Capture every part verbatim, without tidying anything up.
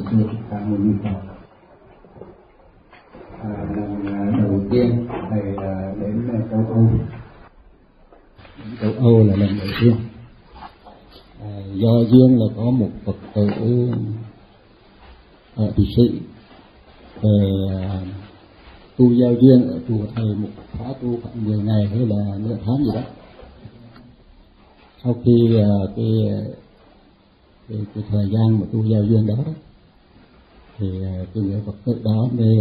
sư Thích Ca Mâu Ni Phật. À, lần đầu tiên thầy đến châu Âu, châu Âu là lần đầu tiên. À, do duyên là có một Phật tử ở Thụy Sĩ về à, tu giao duyên ở chùa thầy một khóa tu khoảng mười ngày hay là nửa tháng gì đó. Sau khi à, cái, cái cái thời gian mà tu giao duyên đó, đó thì cái người Phật tử đó mới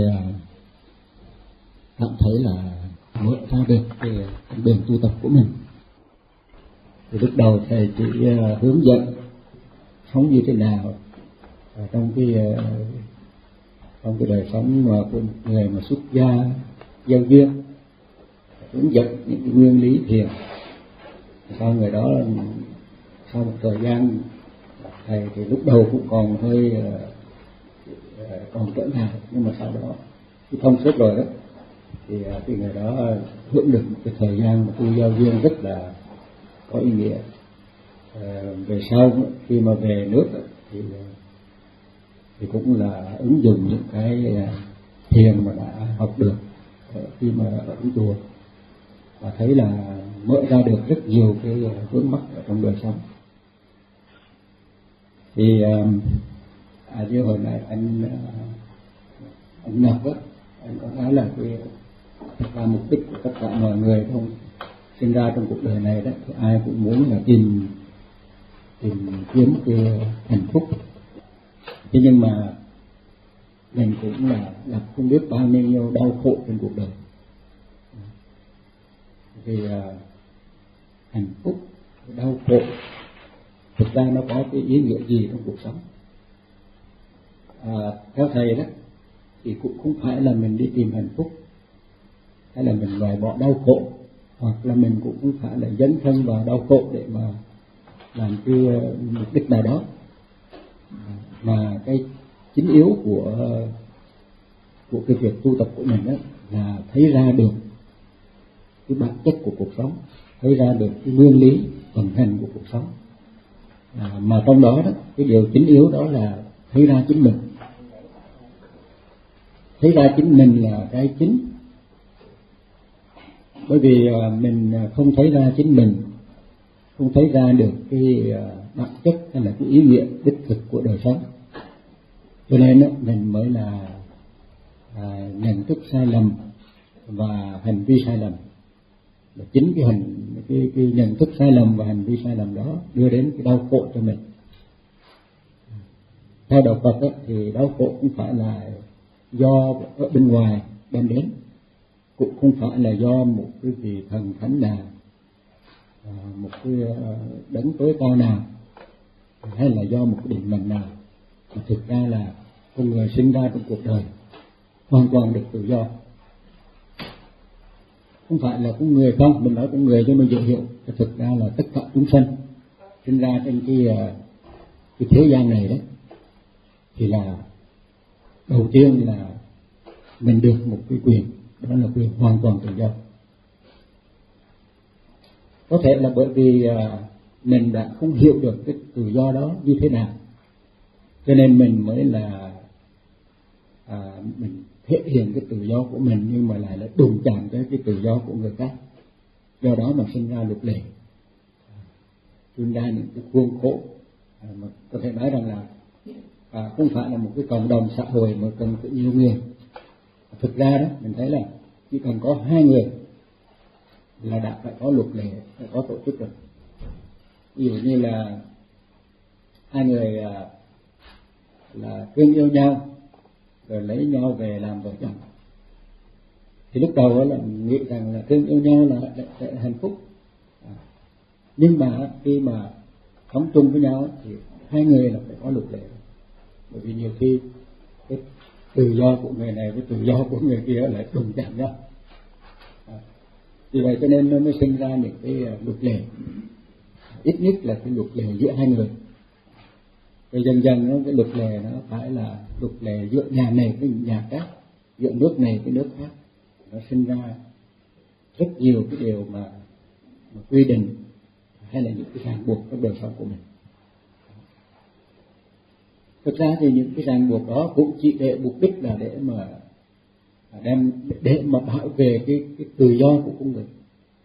cảm thấy là mở ra được cái đường tu tập của mình. Thì lúc đầu thầy chỉ uh, hướng dẫn sống như thế nào ở trong cái uh, trong cái đời sống mà của người mà xuất gia giao duyên, hướng dẫn những cái nguyên lý thiền. Sau người đó, sau một thời gian, thầy thì lúc đầu cũng còn hơi uh, còn trở ngại, nhưng mà sau đó khi thông suốt rồi đó thì cái người đó hưởng được một cái thời gian mà tu giao duyên rất là có ý nghĩa. À, về sau khi mà về nước thì thì cũng là ứng dụng những cái thiền mà đã học được khi mà ở chùa, và thấy là mở ra được rất nhiều cái vướng mắc ở trong đời sống. Thì à, như hồi nãy anh anh Ngọc á, anh có nói là cái thật ra mục đích của tất cả mọi người không sinh ra trong cuộc đời này đó, thì ai cũng muốn là tìm tìm kiếm cái hạnh phúc. Thế nhưng mà mình cũng là gặp không biết bao nhiêu đau khổ trên cuộc đời. Vì à, hạnh phúc, đau khổ thực ra nó có cái ý nghĩa gì trong cuộc sống? À, theo thầy đó thì cũng không phải là mình đi tìm hạnh phúc hay là mình loại bỏ đau khổ, hoặc là mình cũng không phải là dấn thân vào đau khổ để mà làm cái mục đích nào đó, mà cái chính yếu của của cái việc tu tập của mình đó là thấy ra được cái bản chất của cuộc sống, thấy ra được cái nguyên lý vận hành của cuộc sống. À, mà trong đó đó cái điều chính yếu đó là thấy ra chính mình. Thấy ra chính mình là cái chính. Bởi vì mình không thấy ra chính mình, không thấy ra được cái bản chất hay là cái ý nghĩa đích thực của đời sống, cho nên đó, mình mới là à, nhận thức sai lầm và hành vi sai lầm. Và chính cái hành cái, cái nhận thức sai lầm và hành vi sai lầm đó đưa đến cái đau khổ cho mình. Theo đạo Phật đó, thì đau khổ không phải là do ở bên ngoài đem đến, cũng không phải là do một cái vị thần thánh nào, một cái đấng tối cao nào, hay là do một cái định mệnh nào, mà thực ra là con người sinh ra trong cuộc đời hoàn toàn được tự do. Không phải là con người không, mình nói con người cho nó dễ hiểu, thực ra là tất cả chúng sanh sinh ra trên cái cái thế gian này đấy, thì là đầu tiên là mình được một cái quyền, đó là quyền hoàn toàn tự do. Có thể là bởi vì à, mình đã không hiểu được cái tự do đó như thế nào, cho nên mình mới là à, mình thể hiện cái tự do của mình, nhưng mà lại là đụng chạm tới cái tự do của người khác. Do đó mà sinh ra luật lệ, sinh ra những cái khuôn khổ à, mà có thể nói rằng là à, không phải là một cái cộng đồng xã hội mà cần tự nhiều người. Thực ra đó mình thấy là chỉ cần có hai người là đã phải có luật lệ, phải có tổ chức rồi. Ví dụ như là hai người à, là thương yêu nhau rồi lấy nhau về làm vợ chồng, thì lúc đầu đó là nghĩ rằng là thương yêu nhau là sẽ hạnh phúc. À, nhưng mà khi mà sống chung với nhau thì hai người là phải có luật lệ, bởi vì nhiều khi cái tự do của người này với tự do của người kia lại đụng chạm nhau. À, vì vậy cho nên nó mới sinh ra những cái luật lệ, ít nhất là cái luật lệ giữa hai người. Rồi dần dần nó, cái luật lệ nó phải là luật lệ giữa nhà này với nhà khác, giữa nước này với nước khác. Nó sinh ra rất nhiều cái điều mà, mà quy định hay là những cái ràng buộc trong đời sống của mình. Thực ra thì những cái ràng buộc đó cũng chỉ để mục đích là để mà đem để mà bảo vệ cái, cái tự do của con người.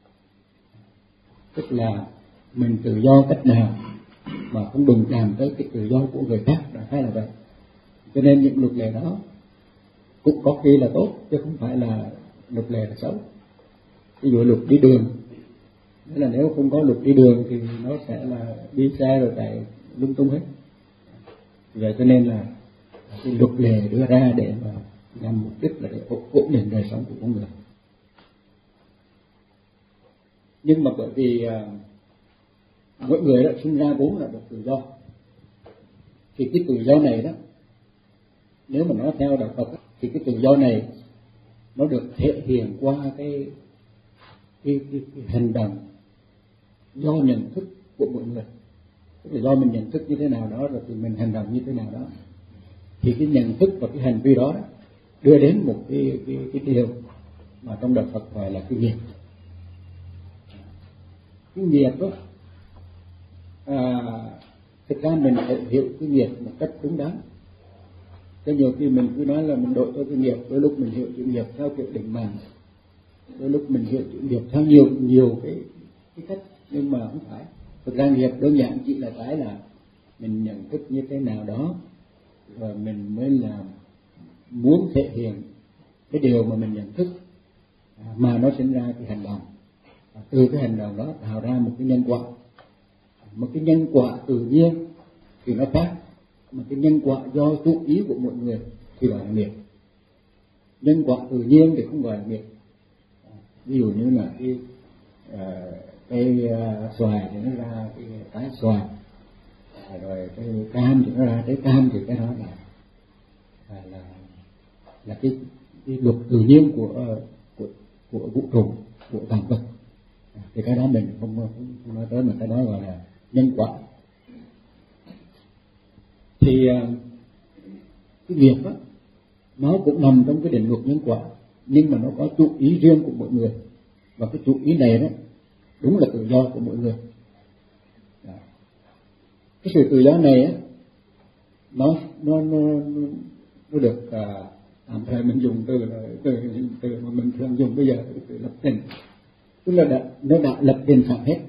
Tức là mình tự do cách nào mà không đụng chạm tới cái tự do của người khác, là hay là vậy. Cho nên những luật lệ đó cũng có khi là tốt chứ không phải là luật lệ là xấu. Ví dụ luật đi đường, nghĩa là nếu không có luật đi đường thì nó sẽ là đi xe rồi chạy lung tung hết. Vậy cho nên là cái luật lệ đưa ra để mà nhằm mục đích là để ổn định đời sống của con người. Nhưng mà bởi vì uh, mỗi người đã sinh ra vốn là được tự do, thì cái tự do này đó, nếu mà nói theo đạo Phật thì cái tự do này nó được thể hiện qua cái cái, cái, cái hành động do nhận thức của mỗi người. Tức là do mình nhận thức như thế nào đó rồi thì mình hành động như thế nào đó, thì cái nhận thức và cái hành vi đó, đó đưa đến một cái, cái, cái điều mà trong đạo Phật gọi là cái nghiệp. Cái nghiệp đó à, thực ra mình phải hiểu cái nghiệp một cách đúng đắn. Cho nhiều khi mình cứ nói là mình đội cho cái nghiệp, đôi lúc mình hiểu cái nghiệp theo kiểu định mệnh, đôi lúc mình hiểu cái nghiệp theo nhiều nhiều cái cái cách, nhưng mà không phải. Thực ra nghiệp đơn giản chỉ là cái là mình nhận thức như thế nào đó và mình mới là muốn thể hiện cái điều mà mình nhận thức, mà nó sinh ra cái hành động. Từ cái hành động đó tạo ra một cái nhân quả. Một cái nhân quả tự nhiên thì nó khác, mà cái nhân quả do chú ý của mọi người thì gọi là nghiệp. Nhân quả tự nhiên thì không gọi là nghiệp. Ví dụ như là cái uh, cái uh, xoài thì nó ra cái trái xoài, rồi cái cam thì nó ra trái cam, thì cái đó là là là, là cái, cái luật tự nhiên của uh, của của vũ trụ, của vạn vật. Thì cái đó mình không, không, không nói tới, mà cái đó gọi là nhân quả. Thì uh, cái nghiệp đó nó cũng nằm trong cái định luật nhân quả, nhưng mà nó có chủ ý riêng của mỗi người, và cái chủ ý này đó đúng là tự do của mỗi người. Đó. Cái sự tự do này á, nó nó nó nó được à, tạm thời mình dùng từ là từ từ mà mình thường dùng bây giờ, từ lập trình, tức là đã, nó đã lập trình sẵn hết.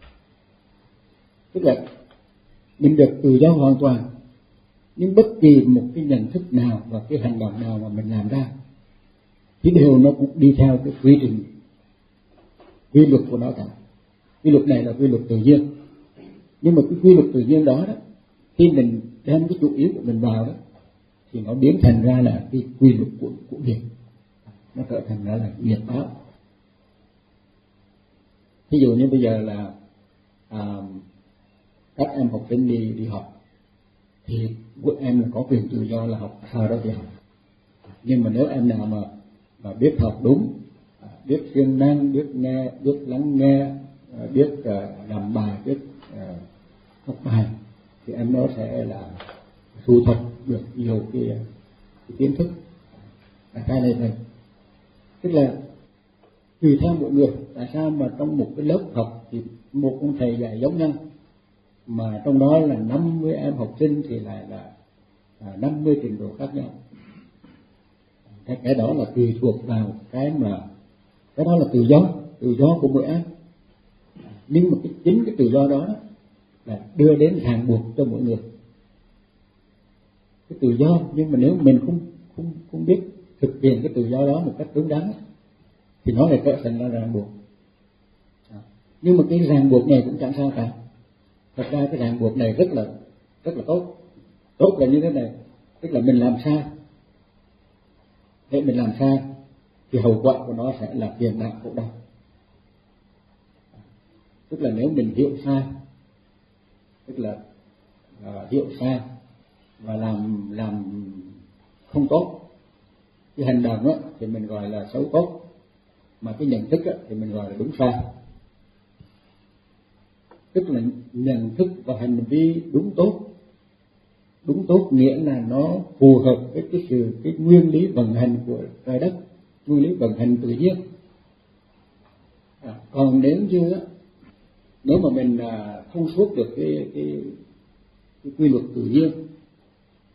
Tức là mình được tự do hoàn toàn, nhưng bất kỳ một cái nhận thức nào và cái hành động nào mà mình làm ra thì đều nó cũng đi theo cái quy trình, quy luật của nó cả. Quy luật này là quy luật tự nhiên, nhưng mà cái quy luật tự nhiên đó đó, khi mình đem cái chủ ý của mình vào đó thì nó biến thành ra là cái quy luật của, của nghiệp, nó trở thành ra là nghiệp báo. Ví dụ như bây giờ là à, các em học sinh đi đi học thì của em là có quyền tự do là học sao đó thì học, nhưng mà nếu em nào mà mà biết học đúng, biết siêng năng, biết nghe, biết lắng nghe, biết uh, làm bài, biết uh, học bài, thì em nó sẽ là thu thập được nhiều cái, cái kiến thức. Cái này này, tức là tùy theo mỗi người. Tại sao mà trong một cái lớp học thì một ông thầy dạy giống nhau, mà trong đó là năm mươi em học sinh thì lại là năm mươi trình độ khác nhau? Cái, cái đó là tùy thuộc vào cái mà cái đó là tự do, tự do của mỗi em. Nhưng mà cái chính cái tự do đó là đưa đến ràng buộc cho mỗi người. Cái tự do, nhưng mà nếu mình không không không biết thực hiện cái tự do đó một cách đúng đắn thì nó lại trở thành là ràng buộc. Nhưng mà cái ràng buộc này cũng chẳng sao cả. Thật ra cái ràng buộc này rất là rất là tốt. Tốt là như thế này, tức là mình làm sai, để mình làm sai thì hậu quả của nó sẽ là phiền não khổ đau. Tức là nếu mình hiểu sai, tức là uh, hiểu sai và làm làm không tốt, cái hành động á thì mình gọi là xấu tốt, mà cái nhận thức á thì mình gọi là đúng sai. Tức là nhận thức và hành vi đúng tốt. Đúng tốt nghĩa là nó phù hợp với cái sự cái nguyên lý vận hành của trái đất, nguyên lý vận hành tự nhiên. À, còn nếu như nếu mà mình à, không suốt được cái, cái, cái quy luật tự nhiên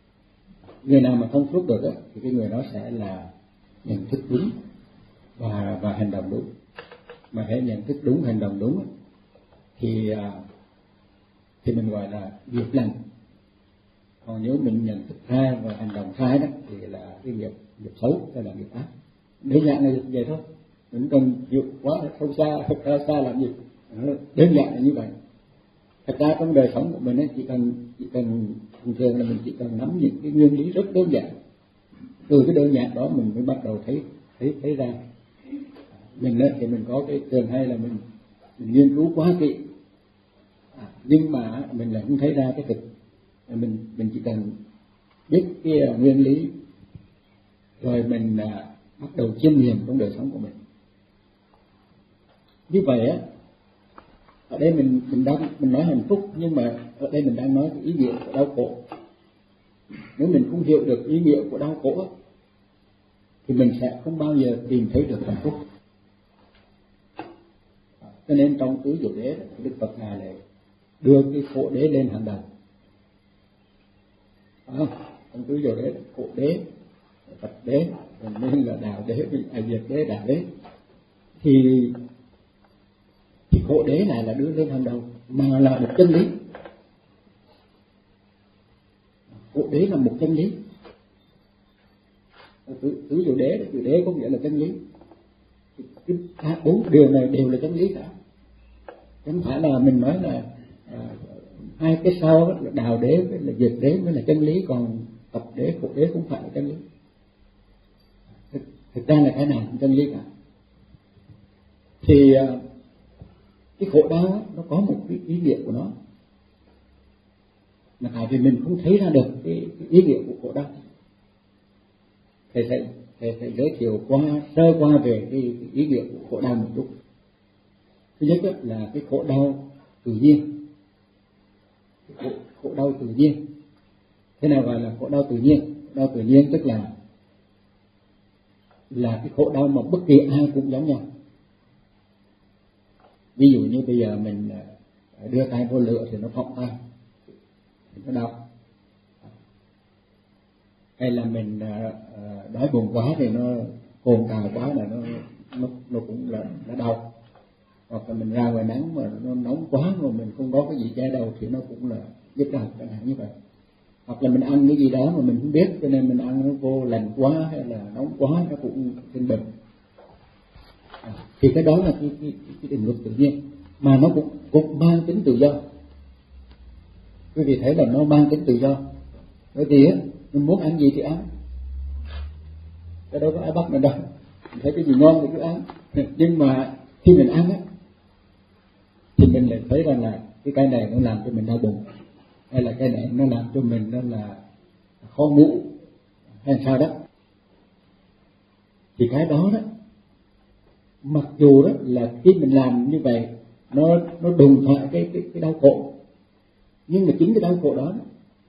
người nào mà thông suốt được đó, thì cái người đó sẽ là nhận thức đúng và và hành động đúng. Mà hãy nhận thức đúng, hành động đúng thì thì mình gọi là nghiệp lành. Còn nếu mình nhận thức sai và hành động sai đó thì là cái nghiệp nghiệp xấu, hay là nghiệp ác. Đơn giản là vậy thôi, mình cần hiểu quá sâu xa, thật ra xa làm gì, đơn giản là như vậy. Thật ra trong đời sống của mình ấy, chỉ cần chỉ cần thường thường là mình chỉ cần nắm những cái nguyên lý rất đơn giản, từ cái đơn giản đó mình mới bắt đầu thấy thấy thấy ra. Mình ấy, thì mình có cái thường hay là mình, mình nghiên cứu quá kỹ, à, nhưng mà mình lại không thấy ra cái thực. Mình mình chỉ cần biết cái nguyên lý rồi mình à, bắt đầu chiêm nghiệm trong đời sống của mình. Như vậy á, ở đây mình mình đang mình nói hạnh phúc, nhưng mà ở đây mình đang nói cái ý nghĩa của đau khổ. Nếu mình không hiểu được ý nghĩa của đau khổ á, thì mình sẽ không bao giờ tìm thấy được hạnh phúc. Cho nên trong tứ diệu đế, Đức Phật ngài lại đưa cái khổ đế lên hàng đầu. À, trong tứ diệu đế, khổ đế, Phật đế, nên là đạo đế, à, diệt đế, đạo đế. Thì thì khổ đế này là đưa lên hàng đầu, mà là một chân lý. Khổ đế là một chân lý. Tứ, tứ diệu đế, diệu đế có nghĩa là chân lý. Cả bốn điều này đều là chân lý cả. Không phải là mình nói là à, hai cái sau là đạo đế với là diệt đế mới là chân lý, còn tập đế, khổ đế không phải là chân lý. Thực, thực ra là cái nào cũng chân lý cả. Thì à, cái khổ đau nó có một cái ý nghĩa của nó, là tại vì mình không thấy ra được cái, cái ý nghĩa của khổ đau. Thầy sẽ thầy sẽ giới thiệu qua sơ qua về cái, cái ý nghĩa của khổ đau một chút. Thứ nhất là cái khổ đau tự nhiên. Khổ, khổ đau tự nhiên. Thế nào gọi là khổ đau tự nhiên? Khổ đau tự nhiên tức là là cái khổ đau mà bất kỳ ai cũng giống nhau. Ví dụ như bây giờ mình đưa tay vô lửa thì nó phóng tay, thì nó đau. Hay là mình đói buồn quá thì nó cồn cào quá là nó nó nó cũng là nó đau. Hoặc là mình ra ngoài nắng mà nó nóng quá mà mình không có cái gì che đầu thì nó cũng là nhức đầu, chẳng hạn như vậy. Hoặc là mình ăn cái gì đó mà mình không biết, cho nên mình ăn nó vô lạnh quá hay là nóng quá nó cũng sinh bệnh. À, thì cái đó là cái, cái, cái định luật tự nhiên, mà nó cũng cũng mang tính tự do. Quý vị thấy là nó mang tính tự do, bởi vì á mình muốn ăn gì thì ăn, cái đó có ai bắt mình đâu. Mình thấy cái gì ngon thì cứ ăn, nhưng mà khi mình ăn á thì mình lại thấy rằng là cái cái này nó làm cho mình đau bụng, hay là cái này nó làm cho mình nó là khó ngủ hay sao đó. Thì cái đó đó, mặc dù đó là khi mình làm như vậy nó nó đùng thoại cái cái cái đau khổ, nhưng mà chính cái đau khổ đó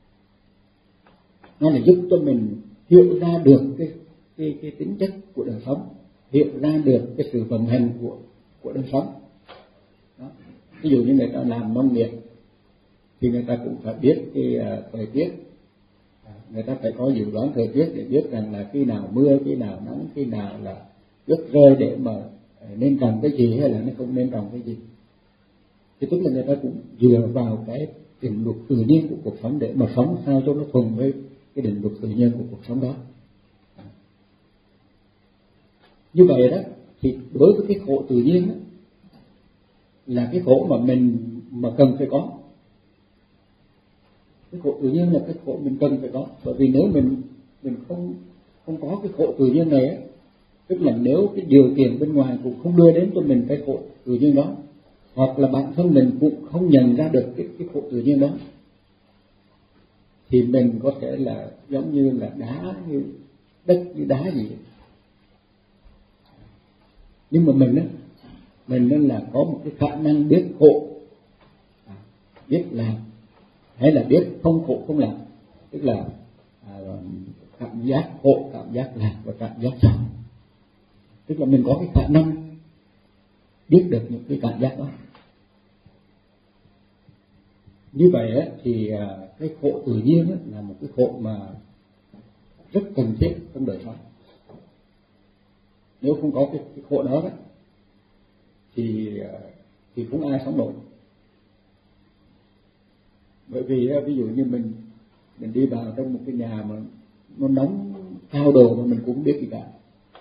nó là giúp cho mình hiểu ra được cái cái cái tính chất của đời sống, hiểu ra được cái sự vận hành của của đời sống. Đó. Ví dụ như người ta làm nông nghiệp thì người ta cũng phải biết cái uh, thời tiết, người ta phải có dự đoán thời tiết để biết rằng là khi nào mưa, khi nào nắng, khi nào là tuyết rơi để mà nên trồng cái gì hay là nó không nên trồng cái gì. Thì tức là người ta cũng dựa vào cái định luật tự nhiên của cuộc sống để mà sống sao cho nó thuần với cái định luật tự nhiên của cuộc sống đó. Như vậy đó thì đối với cái khổ tự nhiên đó, là cái khổ mà mình mà cần phải có. Cái khổ tự nhiên là cái khổ mình cần phải có, bởi vì nếu mình mình không không có cái khổ tự nhiên này ấy, tức là nếu cái điều kiện bên ngoài cũng không đưa đến cho mình cái khổ tự nhiên đó, hoặc là bản thân mình cũng không nhận ra được cái cái khổ tự nhiên đó, thì mình có thể là giống như là đá, như đất, như đá gì. Nhưng mà mình á, mình nên là có một cái khả năng biết khổ, biết làm, hay là biết không khổ không làm, tức là à, cảm giác khổ, cảm giác làm và cảm giác sống. Tức là mình có cái khả năng biết được những cái cảm giác đó. Như vậy á, thì à, cái khổ tự nhiên á, là một cái khổ mà rất cần thiết trong đời sống. Nếu không có cái, cái khổ đó, đó thì thì không ai sống nổi. Bởi vì ví dụ như mình mình đi vào trong một cái nhà mà nó nóng cao độ mà mình cũng không biết gì cả.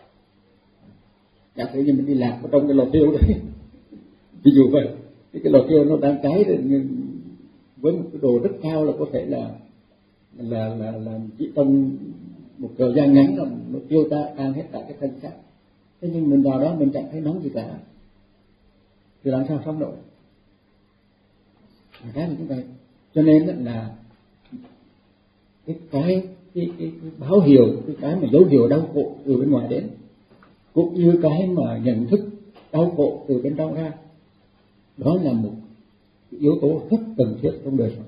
Giả sử như mình đi lạc ở trong cái lò thiêu đấy, ví dụ vậy, cái, cái lò thiêu nó đang cháy rồi, với một cái độ rất cao là có thể là là là, là chỉ trong một thời gian ngắn là nó tiêu ta tan hết cả cái thân xác. Thế nhưng mình vào đó mình chẳng thấy nóng gì cả, thì làm sao sống nổi? Cái là như vậy. Cho nên là cái cái cái, cái, cái báo hiệu, cái cái mà dấu hiệu đau khổ từ bên ngoài đến, cũng như cái mà nhận thức đau khổ từ bên trong ra, đó là một yếu tố rất cần thiết trong đời sống.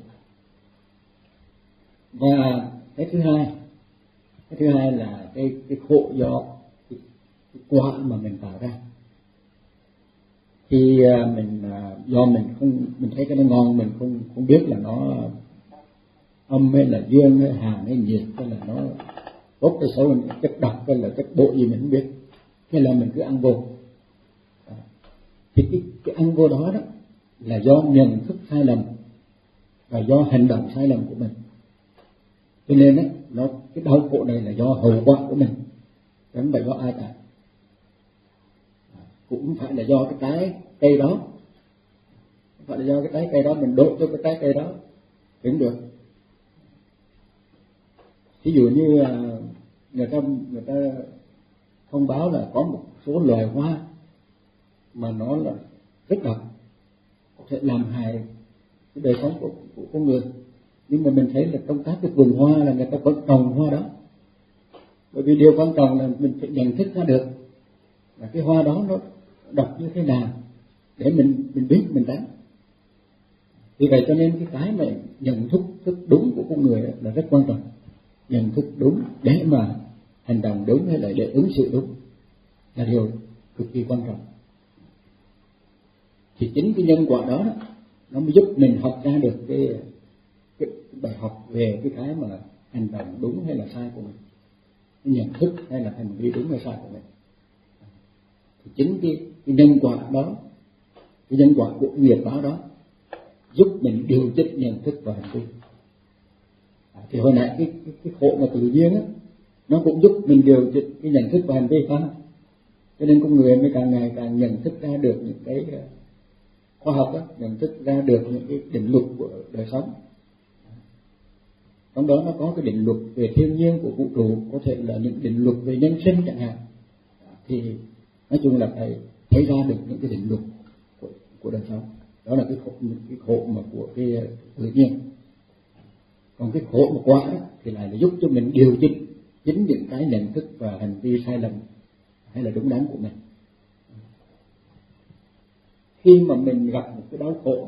Và cái thứ hai, cái thứ hai là cái cái khổ do cái, cái quả mà mình tạo ra. Khi mình do mình không mình thấy cái nó ngon, mình không không biết là nó âm hay là dương hay hàn hay nhiệt, hay là nó tốt hay xấu, mình chất độc hay là chất bội gì mình không biết, hay là mình cứ ăn vô. Thì cái, cái ăn vô đó đó là do nhận thức sai lầm và do hành động sai lầm của mình. Cho nên đó, nó cái đau khổ này là do hậu quả của mình, không phải do ai cả. Cũng phải là do cái trái cây đó, không phải là do cái trái cây đó mình đốt cho cái trái cây đó cũng được. Ví dụ như người ta người ta thông báo là có một số loài hoa mà nó là rất độc, có thể làm hại cái đời sống của, của con người, nhưng mà mình thấy là trong các cái vườn hoa là người ta vẫn trồng hoa đó. Bởi vì điều quan trọng là mình phải nhận thức ra được là cái hoa đó nó độc như thế nào để mình mình biết mình tránh. Vì vậy cho nên cái cái mà nhận thức thức đúng của con người là rất quan trọng. Nhận thức đúng để mà hành động đúng hay là để ứng xử đúng là điều cực kỳ quan trọng. Thì chính cái nhân quả đó, đó nó mới giúp mình học ra được cái, cái bài học về cái cái mà hành động đúng hay là sai của mình, cái nhận thức hay là hành vi đúng hay sai của mình. Thì chính cái, cái nhân quả đó, cái nhân quả của cái nghiệp báo đó giúp mình điều chỉnh nhận thức và hành vi. À, thì hồi nãy cái, cái, cái khổ mà tự nhiên á, nó cũng giúp mình điều chỉnh cái nhận thức và hành vi phải không? Cho nên con người mới càng ngày càng nhận thức ra được những cái khoa học đó, nhận thức ra được những cái định luật của đời sống. Trong đó nó có cái định luật về thiên nhiên của vũ trụ, có thể là những định luật về nhân sinh chẳng hạn. Thì nói chung là phải thấy ra được những cái định luật của, của đời sống. Đó là cái khổ, cái khổ mà của cái tự nhiên. Còn cái khổ mà quả thì lại là giúp cho mình điều chỉnh chính những cái nhận thức và hành vi sai lầm hay là đúng đắn của mình. Khi mà mình gặp một cái đau khổ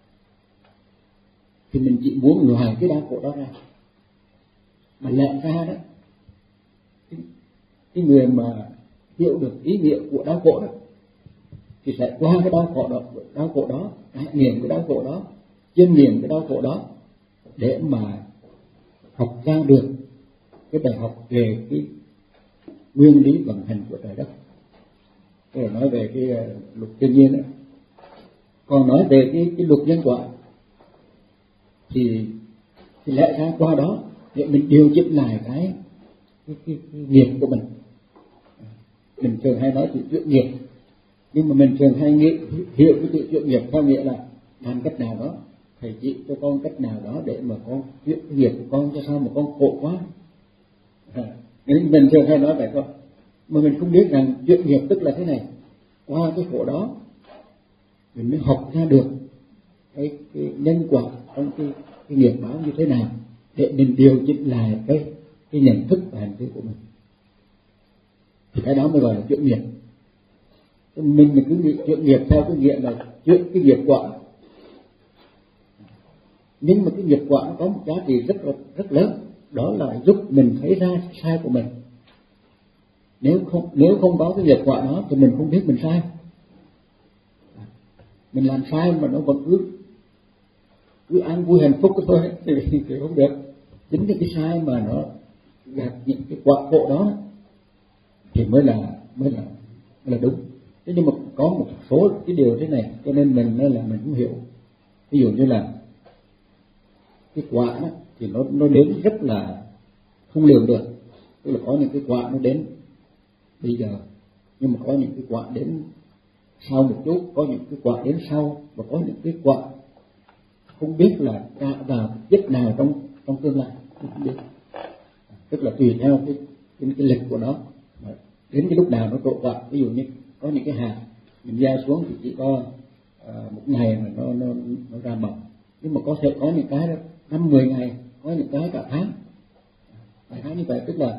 thì mình chỉ muốn ngoài cái đau khổ đó ra, mà lẽ ra đó cái, cái người mà hiểu được ý nghĩa của đau khổ đó thì sẽ qua cái đau khổ đó, đau khổ đó, trải nghiệm cái đau khổ đó, chiêm nghiệm cái đau khổ đó để mà học ra được cái bài học về cái nguyên lý vận hành của trời đất. Tôi là nói về cái uh, luật thiên nhiên đó. Còn nói về cái, cái luật nhân quả thì, thì lẽ ra qua đó để mình điều chỉnh lại cái, cái, cái, cái nghiệp của mình. Mình thường hay nói chuyện nghiệp, nhưng mà mình thường hay nghĩ, hiểu cái chuyện nghiệp theo nghĩa là làm cách nào đó, thầy chỉ cho con cách nào đó để mà con chuyện nghiệp của con, cho sao mà con khổ quá. À, nên mình thường hay nói vậy thôi, mà mình không biết rằng chuyện nghiệp tức là thế này. Qua cái khổ đó mình mới học ra được cái, cái nhân quả trong cái, cái nghiệp báo như thế nào để mình điều chỉnh lại cái, cái nhận thức và hành vi của mình. Thì cái đó mới gọi là chuyện nghiệp. Mình mình cứ nghĩ chuyện nghiệp theo cái nghĩa là chuyện cái nghiệp quả, nhưng mà cái nghiệp quả nó có một giá trị rất rất lớn, đó là giúp mình thấy ra sai của mình. Nếu không nếu không có cái nghiệp quả đó thì mình không biết mình sai. Mình làm sai mà nó vẫn cứ cứ an vui hạnh phúc thôi thì, thì không được. Chính cái cái sai mà nó gạt những cái quả khổ đó thì mới là mới là mới là đúng. Thế nhưng mà có một số cái điều thế này cho nên mình nói là mình cũng hiểu. Ví dụ như là cái quả đó, thì nó nó đến rất là không lường được. Tức là có những cái quả nó đến bây giờ, nhưng mà có những cái quả đến sau một chút, có những cái quả đến sau, và có những cái quả không biết là ra vào giấc nào trong trong tương lai, không biết. Tức là tùy theo cái cái, cái lịch của nó, đến cái lúc nào nó trổ quả. Ví dụ như có những cái hạt mình gieo xuống thì chỉ có uh, một ngày mà nó nó nó ra mầm, nhưng mà có thể có những cái đó năm mười ngày, có những cái cả tháng, cả tháng như vậy. Tức là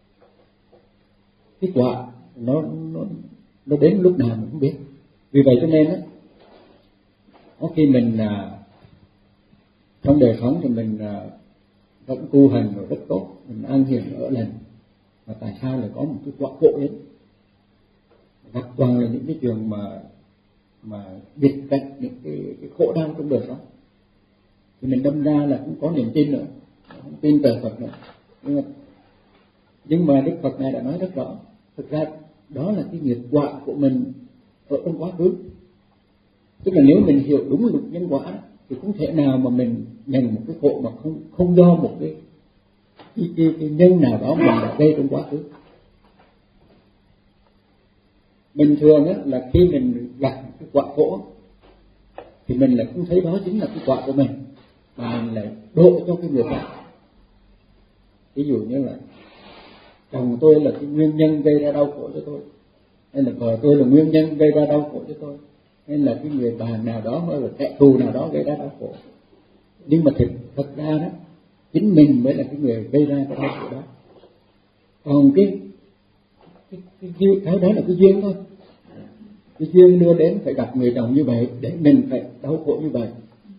cái quả nó nó nó đến lúc nào mình không biết. Vì vậy cho nên đó, có khi mình uh, trong đời sống thì mình uh, vẫn tu hành rồi rất tốt, mình an hiền ở lành, mà tại sao lại có một cái quả khổ đến? Gặp toàn là những cái chuyện mà mà biệt cạnh những cái, cái khổ đau trong đời sống, thì mình đâm ra là cũng có niềm tin nữa, không tin về Phật nữa. Nhưng mà, nhưng mà Đức Phật này đã nói rất rõ, thực ra đó là cái nghiệp quả của mình ở trong quá khứ. Tức là nếu mình hiểu đúng luật nhân quả thì không thể nào mà mình nhận một cái khổ mà không không do một cái cái, cái, cái nhân nào đó mình đã gây trong quá khứ. Bình thường á, là khi mình gặp cái quả khổ thì mình lại không thấy đó chính là cái quả của mình, mà mình lại đổ cho cái người khác. Ví dụ như là chồng tôi là cái nguyên nhân gây ra đau khổ cho tôi, hay là vợ tôi là nguyên nhân gây ra đau khổ cho tôi, hay là cái người bạn nào đó hay là kẻ thù nào đó gây ra đau khổ. Nhưng mà thực thật ra đó, chính mình mới là cái người gây ra cái đau khổ đó. Còn cái cái, cái, cái, cái đó là cái duyên thôi. Cái duyên đưa đến phải gặp người chồng như vậy để mình phải đau khổ như vậy,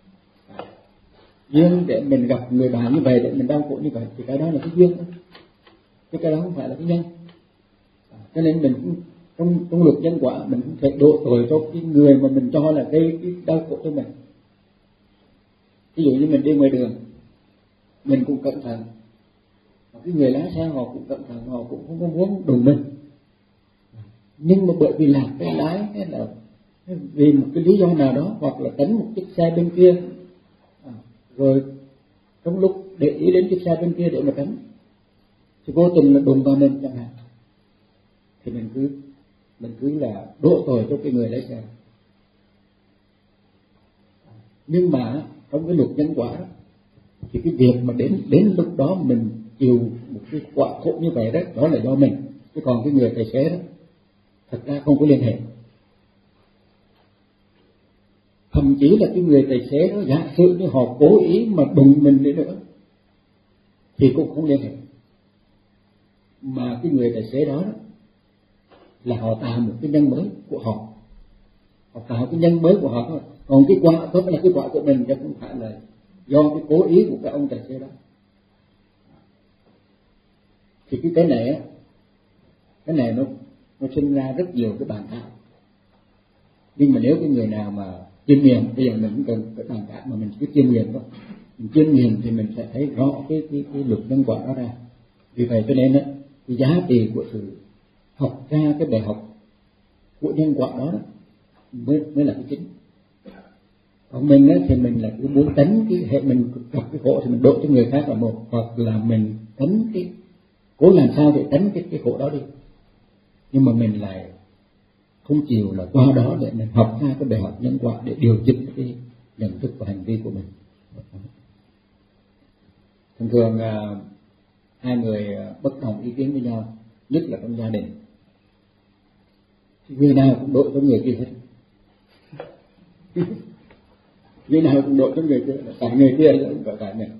duyên để mình gặp người bạn như vậy để mình đau khổ như vậy, thì cái đó là cái duyên thôi, chứ cái đó không phải là cái nhân. Cho nên mình cũng, trong trong luật nhân quả mình cũng phải đổ tội cho cái người mà mình cho là gây cái đau khổ cho mình. Ví dụ như mình đi ngoài đường, mình cũng cẩn thận, cái người lái xe họ cũng cẩn thận, họ cũng không có muốn đụng mình, nhưng mà bởi vì lạc cái lái, hay là vì một cái lý do nào đó, hoặc là tránh một chiếc xe bên kia, à, rồi trong lúc để ý đến chiếc xe bên kia để mà tránh thì vô tình là đụng vào mình chẳng hạn, thì mình cứ mình cứ là đổ tội cho cái người lái xe. Nhưng mà trong cái luật nhân quả đó, thì cái việc mà đến đến lúc đó mình chịu một cái quả khổ như vậy đó, đó là do mình. Chứ còn cái người tài xế đó thật ra không có liên hệ. Thậm chí là cái người tài xế đó, giả sử như họ cố ý mà đụng mình đi nữa thì cũng không liên hệ. Mà cái người tài xế đó, đó là họ tạo một cái nhân mới của họ, họ tạo cái nhân mới của họ thôi. Còn cái quả đó là cái quả của mình, chứ không phải là do cái cố ý của cái ông tài xế đó. Thì cái cái này á, cái này nó nó sinh ra rất nhiều cái bàn thảo. Nhưng mà nếu cái người nào mà chiêm nghiệm, bây giờ mình cũng cần cái bàn thảo mà mình cứ chiêm nghiệm đó, mình chiêm nghiệm thì mình sẽ thấy rõ cái cái cái luật nhân quả đó ra. Vì vậy cho nên á, cái giá trị của sự học ra cái bài học của nhân quả đó, đó mới mới là cái chính. Còn mình á, thì mình là cứ muốn tránh cái hệ mình gặp cái khổ thì mình đổ cho người khác là một, hoặc là mình tránh cái cố làm sao để tránh cái cái khổ đó đi. Nhưng mà mình lại không chịu là qua đó để mình học ra cái bài học nhân quả để điều chỉnh cái nhận thức và hành vi của mình. Thường thường à, hai người bất đồng ý kiến với nhau, nhất là trong gia đình, thì người nào cũng đổ cho người kia hết. Người nào cũng đổ cho người kia, tại người kia là không phải tại mình.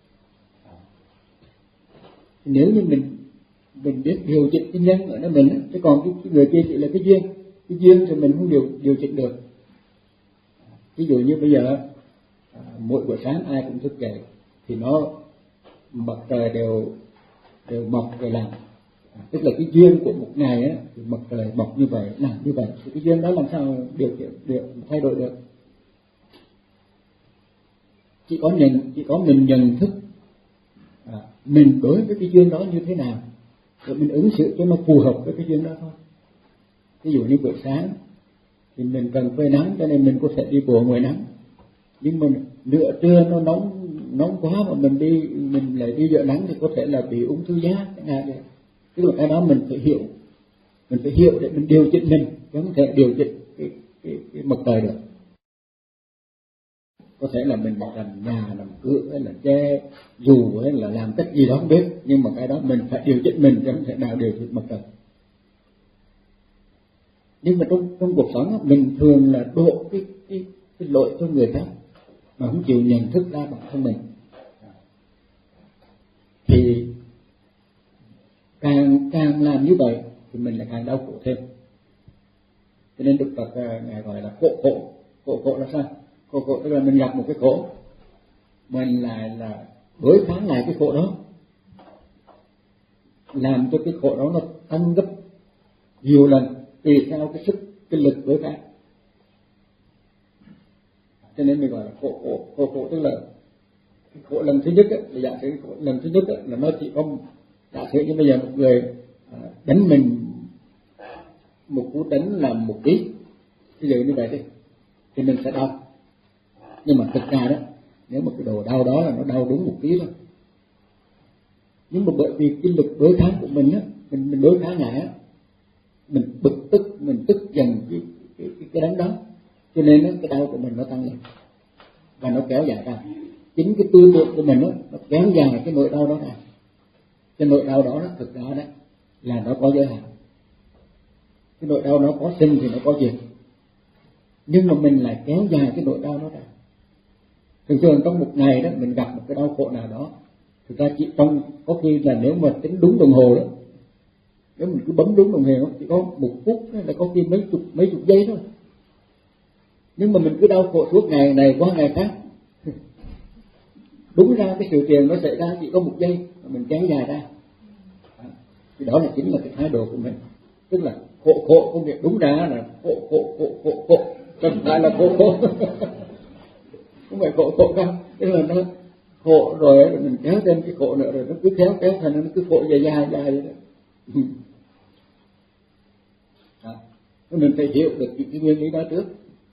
Nếu như mình mình biết điều chỉnh cái nhân ở nó mình, chứ còn cái, cái người kia chỉ là cái duyên, cái duyên thì mình không điều điều chỉnh được. Ví dụ như bây giờ à, mỗi buổi sáng ai cũng thức dậy thì nó mặt trời đều đều mọc rồi làm, à, tức là cái duyên của một ngày á, thì mặt trời mọc như vậy, làm như vậy, thì cái duyên đó làm sao điều khiển được, thay đổi được? Chỉ có nhận, chỉ có mình nhận thức à, mình đối với cái duyên đó như thế nào, rồi mình ứng xử cho nó phù hợp với cái duyên đó thôi. Ví dụ như buổi sáng thì mình cần phơi nắng, cho nên mình có thể đi bộ ngoài nắng. Nhưng mà nửa trưa nó nóng nóng quá mà mình đi mình lại đi giữa nắng thì có thể là bị ung thư da chẳng hạn vậy. Tức là cái đó mình phải hiểu, mình phải hiểu để mình điều chỉnh mình, chứ không thể điều chỉnh cái cái, cái mặt trời được. Có thể là mình làm nhà, làm cửa hay là che dù hay là làm cách gì đó không biết, nhưng mà cái đó mình phải điều chỉnh mình, chứ không thể nào điều chỉnh mặt trời. Nhưng mà trong trong cuộc sống mình thường là đổ cái cái cái lỗi cho người khác mà không chịu nhận thức ra bản thân mình, thì càng càng làm như vậy thì mình lại càng đau khổ thêm. Cho nên Đức Phật ngài gọi là khổ khổ. Khổ khổ là sao? Khổ khổ tức là mình gặp một cái khổ, mình lại là đối kháng lại cái khổ đó, làm cho cái khổ đó nó tăng gấp nhiều lần tùy theo cái sức cái lực đối kháng. Cho nên mình gọi là khổ khổ. Khổ khổ tức là cái khổ lần thứ nhất ấy, là giả sử khổ lần thứ nhất ấy, là nó chỉ có giả sử như bây giờ một người đánh mình một cú đánh là một ký, ví dụ như vậy đi, thì mình sẽ đau. Nhưng mà thực ra đó, nếu mà cái đồ đau đó là nó đau đúng một ký thôi. Nhưng mà bởi vì cái lực đối kháng của mình á, mình mình đối kháng lại á, mình bực tức, mình tức giận cái cái cái, cái đánh đó, cho nên á, cái đau của mình nó tăng lên và nó kéo dài ra. Chính cái tư tưởng của mình á, nó kéo dài cái nỗi đau đó ra. Cái nỗi đau đó, đó thực ra đó là nó có giới hạn. Cái nỗi đau nó có sinh thì nó có diệt, nhưng mà mình lại kéo dài cái nỗi đau đó ra. Thường thường trong một ngày đó mình gặp một cái đau khổ nào đó, thực ra chỉ trong có khi là nếu mà tính đúng đồng hồ đó, nếu mình cứ bấm đúng đồng hồ chỉ có một phút hay là có khi mấy chục mấy chục giây thôi. Nhưng mà mình cứ đau khổ suốt ngày này qua ngày khác, đúng ra cái sự tiền nó xảy ra chỉ có một giây mà mình kéo dài ra. Thì đó là chính là cái thái độ của mình, tức là khổ khổ công việc đúng ra là khổ khổ khổ khổ khổ, không phải là khổ khổ. Không phải khổ khổ đâu, tức là nó khổ rồi mình kéo thêm cái khổ nữa, rồi nó cứ kéo kéo thành nó cứ khổ dài dài dài vậy đó. À, mình phải hiểu được cái nguyên lý đó trước.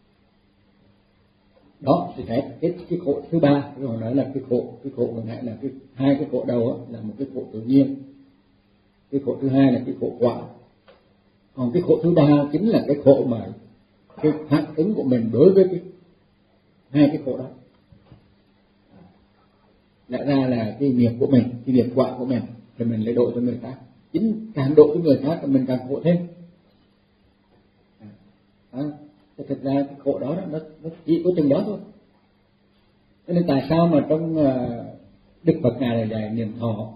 Đó thì cái cái, cái khổ thứ ba, rồi nói là cái khổ cái khổ còn lại là cái hai cái khổ đầu á, là một cái khổ tự nhiên, cái khổ thứ hai là cái khổ quả, còn cái khổ thứ ba chính là cái khổ mà cái phản ứng của mình đối với cái hai cái khổ đó. Lẽ ra là cái nghiệp của mình, cái nghiệp quả của mình thì mình lại độ cho người khác, chính càng độ cho người khác thì mình càng khổ thêm. À, thực ra cái khổ đó nó, nó chỉ có chừng đó thôi. Cho nên tại sao mà trong uh, Đức Phật ngài là dạy niệm thọ,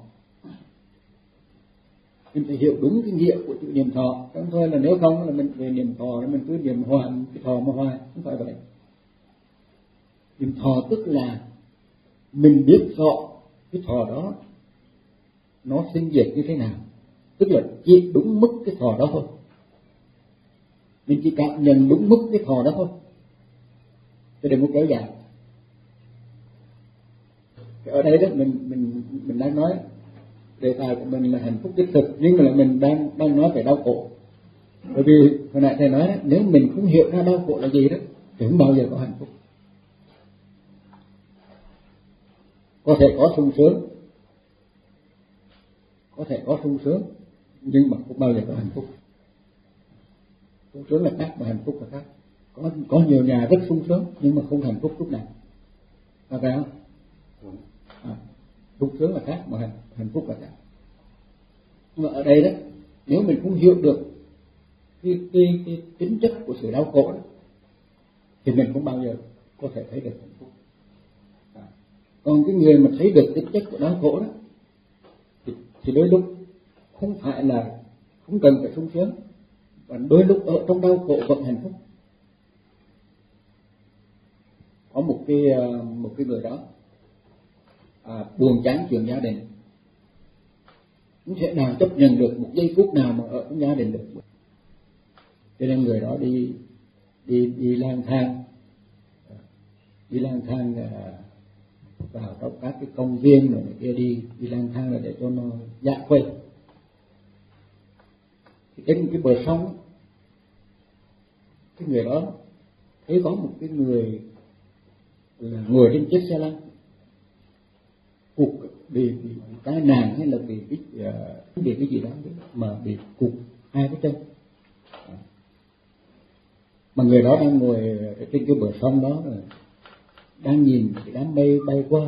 mình phải hiểu đúng cái nghĩa của chữ niệm thọ, không thôi là nếu không là mình về niệm thọ mình cứ niệm hoài cái thọ mà hoài, không phải vậy. Niệm thọ tức là mình biết rõ cái thọ đó nó sinh diệt như thế nào, tức là chỉ đúng mức cái thọ đó thôi, mình chỉ cảm nhận đúng mức cái thọ đó thôi, chứ đừng có kéo dài. Ở đây đó mình mình mình đang nói đề tài của mình là hạnh phúc đích thực, nhưng mà là mình đang đang nói về đau khổ. Bởi vì hồi nãy thầy nói đó, nếu mình không hiểu ra đau khổ là gì đó thì không bao giờ có hạnh phúc. Có thể có sung sướng, có thể có sung sướng, nhưng mà không bao giờ có hạnh phúc. Sung sướng là khác mà hạnh phúc là khác. Có có nhiều nhà rất sung sướng nhưng mà không hạnh phúc lúc nào, phải không? À, sung sướng là khác mà hạnh, hạnh phúc là khác. Nhưng mà ở đây đó, nếu mình không hiểu được cái cái cái tính chất của sự đau khổ đó, thì mình không bao giờ có thể thấy được hạnh phúc. À, còn cái người mà thấy được tính chất của đau khổ đó thì, thì đôi lúc không phải là không cần phải sung sướng, và đôi lúc ở trong đau khổ vẫn hạnh phúc. Có một cái một cái người đó à, buồn chán chuyện gia đình, không thể nào chấp nhận được một giây phút nào mà ở trong gia đình được, cho nên người đó đi đi đi lang thang, đi lang thang vào trong các cái công viên rồi này kia đi đi lang thang là để cho nó dạ quên. Thì trên cái bờ sông, cái người đó thấy có một cái người là ngồi trên chiếc xe lăn, cục bị, bị, bị tai nạn hay là bị bị, uh, bị cái gì đó mà bị cục hai cái chân. Mà người đó đang ngồi trên cái bờ sông đó rồi đang nhìn cái đám mây bay qua,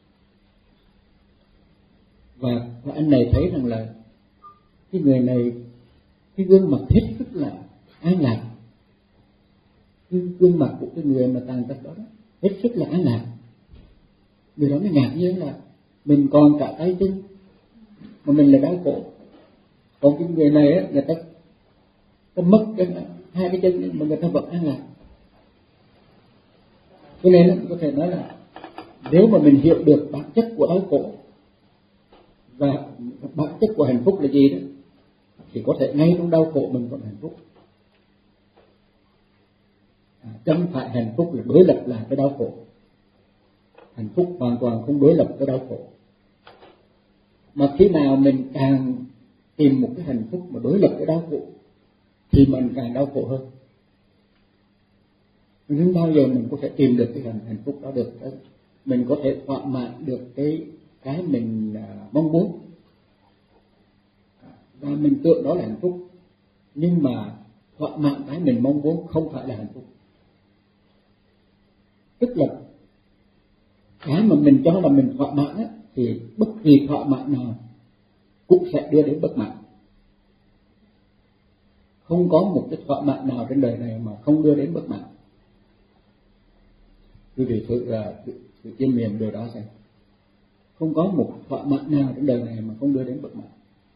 và, và anh này thấy rằng là cái người này, cái gương mặt hết sức là an lạc, cái gương mặt của cái người mà tàn tật đó, đó hết sức là an lạc. Người đó mới ngạc nhiên là mình còn cả tay chân mà mình lại đau khổ, còn cái người này á, người ta ta mất cái hai cái chân mà người ta vẫn an lạc. Cho nên có thể nói là nếu mà mình hiểu được bản chất của đau khổ và bản chất của hạnh phúc là gì đó, thì có thể ngay trong đau khổ mình vẫn hạnh phúc. À, chẳng phải hạnh phúc là đối lập là cái đau khổ. Hạnh phúc hoàn toàn không đối lập cái đau khổ. Mà khi nào mình càng tìm một cái hạnh phúc mà đối lập cái đau khổ thì mình càng đau khổ hơn. Nhưng bao giờ mình có thể tìm được cái hạnh phúc đó được, mình có thể thỏa mãn được cái cái mình uh, mong muốn, và mình tưởng đó là hạnh phúc, nhưng mà thỏa mãn cái mình mong muốn không phải là hạnh phúc. Tức là cái mà mình cho là mình thỏa mãn á, thì bất kỳ thỏa mãn nào cũng sẽ đưa đến bất mãn. Không có một cái thỏa mãn nào trên đời này mà không đưa đến bất mãn. Quý vị thử uh, thử chiêm nghiệm điều đó xem. Không có một thỏa mãn nào trên đời này mà không đưa đến bất mãn.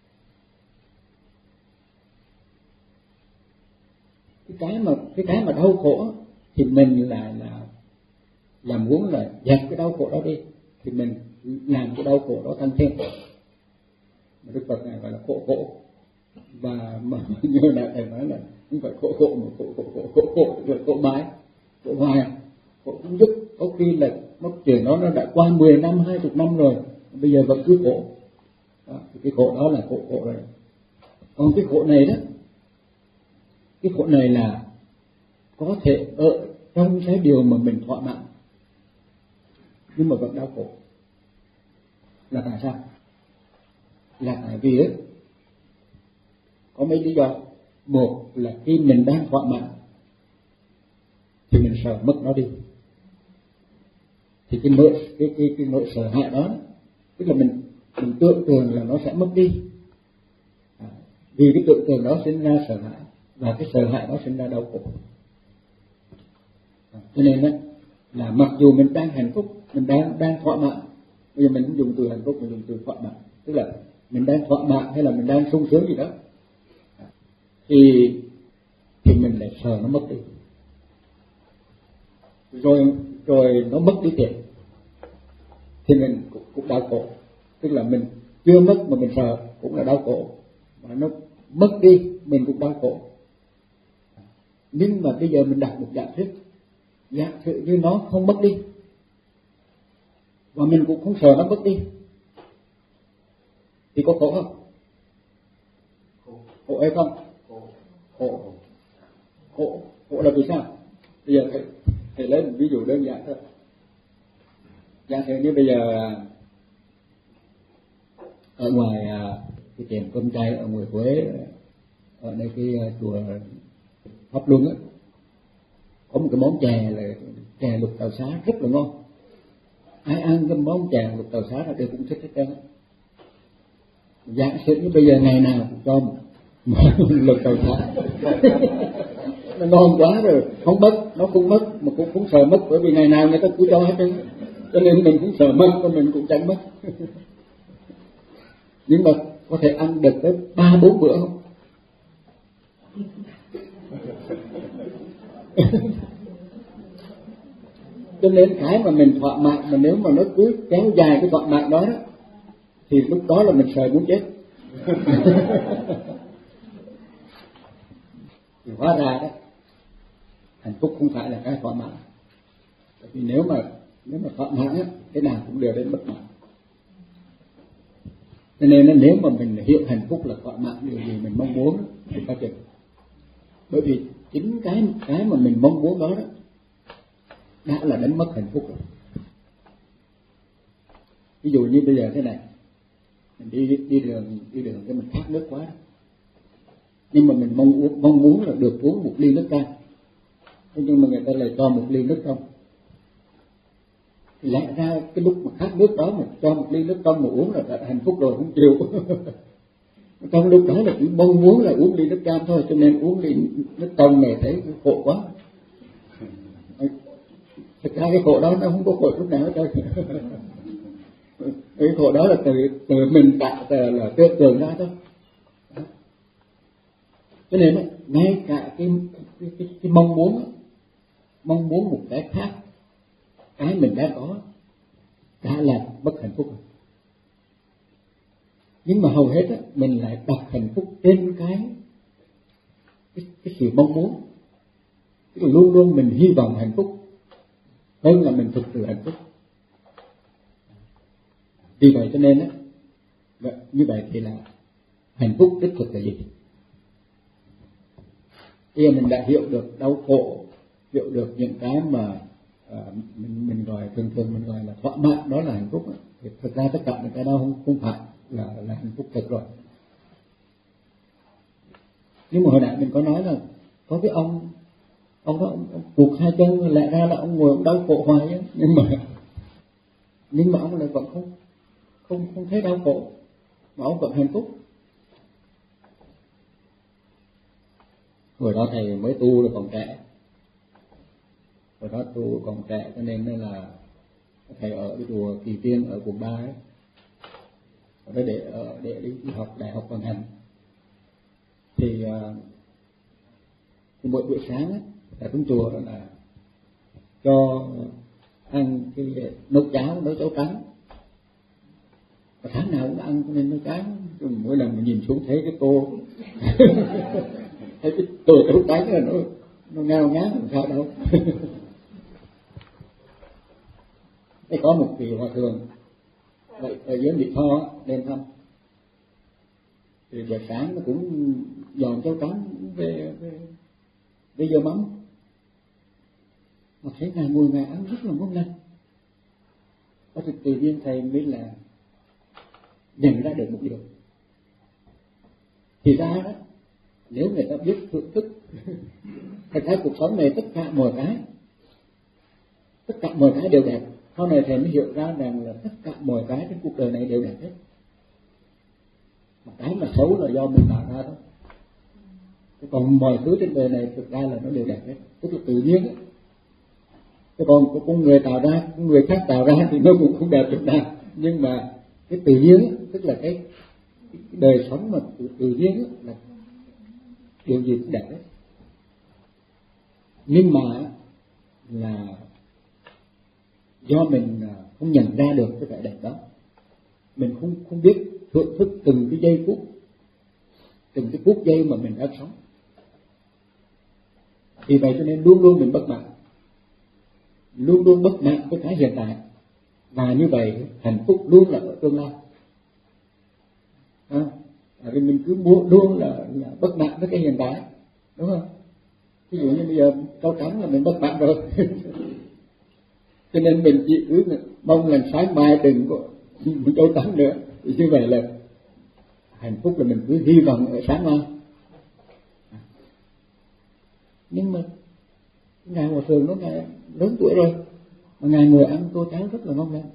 Cái cái mà cái cái mà đau khổ thì mình là là là muốn là dẹp cái đau khổ đó đi, thì mình làm cái đau khổ đó tăng thêm. Mà Đức Phật này gọi là khổ khổ, và mà như là thầy nói là không phải khổ khổ mà khổ khổ khổ khổ khổ rồi khổ mãi, khổ hoài, khổ không dứt. Có khi là nó chuyện đó nó đã qua mười năm, hai chục năm rồi, bây giờ vẫn cứ khổ. Đó, thì cái khổ đó là khổ khổ rồi. Còn cái khổ này đó, cái khổ này là có thể ở trong cái điều mà mình thỏa mãn nhưng mà vẫn đau khổ. Là tại sao? Là tại vì ấy, có mấy lý do. Một là khi mình đang thỏa mãn thì mình sợ mất nó đi, thì cái nỗi cái cái cái nỗi sợ hãi đó, tức là mình mình tưởng tượng là nó sẽ mất đi. À, vì cái tưởng tượng đó sinh ra sợ hãi, và cái sợ hãi đó sinh ra đau khổ. À, cho nên đó, là mặc dù mình đang hạnh phúc, mình đang đang thỏa mãn, bây giờ mình không dùng từ hạnh phúc, mình dùng từ thỏa mãn, tức là mình đang thỏa mãn hay là mình đang sung sướng gì đó, à, thì thì mình lại sợ nó mất đi, rồi rồi nó mất đi tiền thì mình cũng, cũng đau khổ. Tức là mình chưa mất mà mình sợ cũng là đau khổ, và nó mất đi mình cũng đau khổ. Nhưng mà bây giờ mình đặt một giả thuyết, giả sử như nó không mất đi và mình cũng không sợ nó mất đi thì có khổ không? Khổ hay không? Khổ. Khổ. Khổ là vì sao? Bây giờ thầy, thầy lấy một ví dụ đơn giản thôi. Giả sử như bây giờ ở ngoài cái tiệm cơm chay ở ngoài Huế, ở đây cái chùa Pháp Luân á, có một cái món chè là chè lục tàu xá rất là ngon. Ai ăn cái món chè lục tàu xá là đều cũng thích hết trơn. Giả sử như bây giờ ngày nào cũng cho một lục tàu xá nó ngon quá rồi, không mất, nó không mất mà cũng không sợ mất, bởi vì ngày nào người ta cứ cho hết trơn, cho nên mình cũng sợ mất, cho mình cũng tránh mất. Nhưng mà có thể ăn được tới ba bốn bữa không? Cho nên cái mà mình thỏa mãn mà nếu mà nó cứ kéo dài cái thỏa mãn đó, đó thì lúc đó là mình sợ muốn chết. Thì hóa ra đó, hạnh phúc không phải là cái thỏa mãn. Bởi vì nếu mà nếu mà thỏa mãn á, thế nào cũng đều đến bất mãn. Cho nên nếu mà mình hiểu hạnh phúc là thỏa mãn điều gì mình mong muốn thì có chừng. Bởi vì chính cái cái mà mình mong muốn đó, đó đã là đánh mất hạnh phúc rồi. Ví dụ như bây giờ thế này, mình đi đi đường đi đường cái mình khát nước quá, nhưng mà mình mong uống, mong muốn là được uống một ly nước cam, nhưng mà người ta lại cho một ly nước trong. Thì lẽ ra cái lúc mà khát nước đó mà cho một ly nước trong mà uống là đã hạnh phúc rồi, không chịu. Trong lúc đó là chỉ mong muốn là uống ly nước cam thôi, cho nên uống ly nước trong này thấy khổ quá. Thực ra cái khổ đó nó không có khổ chút nào hết trơn. Cái khổ đó là từ từ mình tạo là tưởng tượng ra thôi. Cho nên ngay cả cái cái, cái, cái mong muốn mong muốn một cái khác, cái mình đã có đã là bất hạnh phúc rồi. Nhưng mà hầu hết á, mình lại đặt hạnh phúc trên cái cái, cái sự mong muốn. Tức là luôn luôn mình hy vọng hạnh phúc hơn là mình thực sự hạnh phúc. Vì vậy cho nên á, như vậy thì là hạnh phúc đích thực là gì? Khi mình đã hiểu được đau khổ, hiểu được những cái mà à, mình mình gọi thường thường mình gọi là thỏa mãn, đó là hạnh phúc, thì thực ra tất cả những cái đó không không phải là là hạnh phúc thật rồi. Nhưng mà hồi nãy mình có nói là có cái ông ông đó ông, ông buộc hai chân, lẽ ra là ông ngồi ông đau khổ hoài ấy, nhưng mà nhưng mà ông lại vẫn không không không thấy đau khổ, mà ông vẫn hạnh phúc. Hồi đó thầy mới tu là còn trẻ, hồi đó tu còn trẻ cho nên là thầy ở cái chùa Kỳ Tiên ở quận ba ấy, ở đó để ở để đi học đại học vận hành. Thì, thì mỗi buổi sáng ấy, ở trong chùa là cho ăn cái nấu cháo, nấu cháo trắng. Và tháng nào cũng ăn nên nấu cháo. Mỗi lần mà nhìn xuống thấy cái tô thấy cái tô cháo trắng là nó nó ngao ngán làm sao đâu. Thế có một vị hòa thượng ở dưới Mỹ Tho lên thăm, thì buổi sáng nó cũng giòn cháo trắng về về với dưa mắm, mà thấy ngài ngồi ngài ăn rất là ngon lành. Có thực tự nhiên thầy mới là nhận ra được một điều, thì ra đó nếu người ta biết thưởng thức thật ra cuộc sống này tất cả mọi cái tất cả mọi cái đều đẹp. Sau này thầy mới hiểu ra rằng là tất cả mọi cái trên cuộc đời này đều đẹp hết, mà cái mà xấu là do mình tạo ra thôi. Còn mọi thứ trên đời này thực ra là nó đều đẹp hết, tức là tự nhiên ấy. Cái còn con người tạo ra, con người khác tạo ra thì nó cũng không đẹp được nào. Nhưng mà cái tự nhiên ấy, tức là cái, cái đời sống mà tự, tự nhiên ấy, là điều gì cũng đẹp hết. Nhưng mà là do mình không nhận ra được cái vẻ đẹp đó, mình không không biết thưởng thức từng cái giây phút, từng cái phút giây mà mình đang sống. Vì vậy cho nên luôn luôn mình bất mãn, luôn luôn bất mãn với cái hiện tại, và như vậy hạnh phúc luôn là ở tương lai. À, vì mình cứ muốn luôn là, là bất mãn với cái hiện tại, đúng không? Ví dụ như bây giờ câu trắng là mình bất mãn rồi. Cho nên mình chỉ cứ mong là sáng mai đừng có câu trắng nữa. Thì như vậy là hạnh phúc là mình cứ hy vọng ở sáng mai. Nhưng mà ngài hòa thượng nó ngài lớn tuổi rồi, mà ngài ngồi ăn tô cháo rất là ngon lành.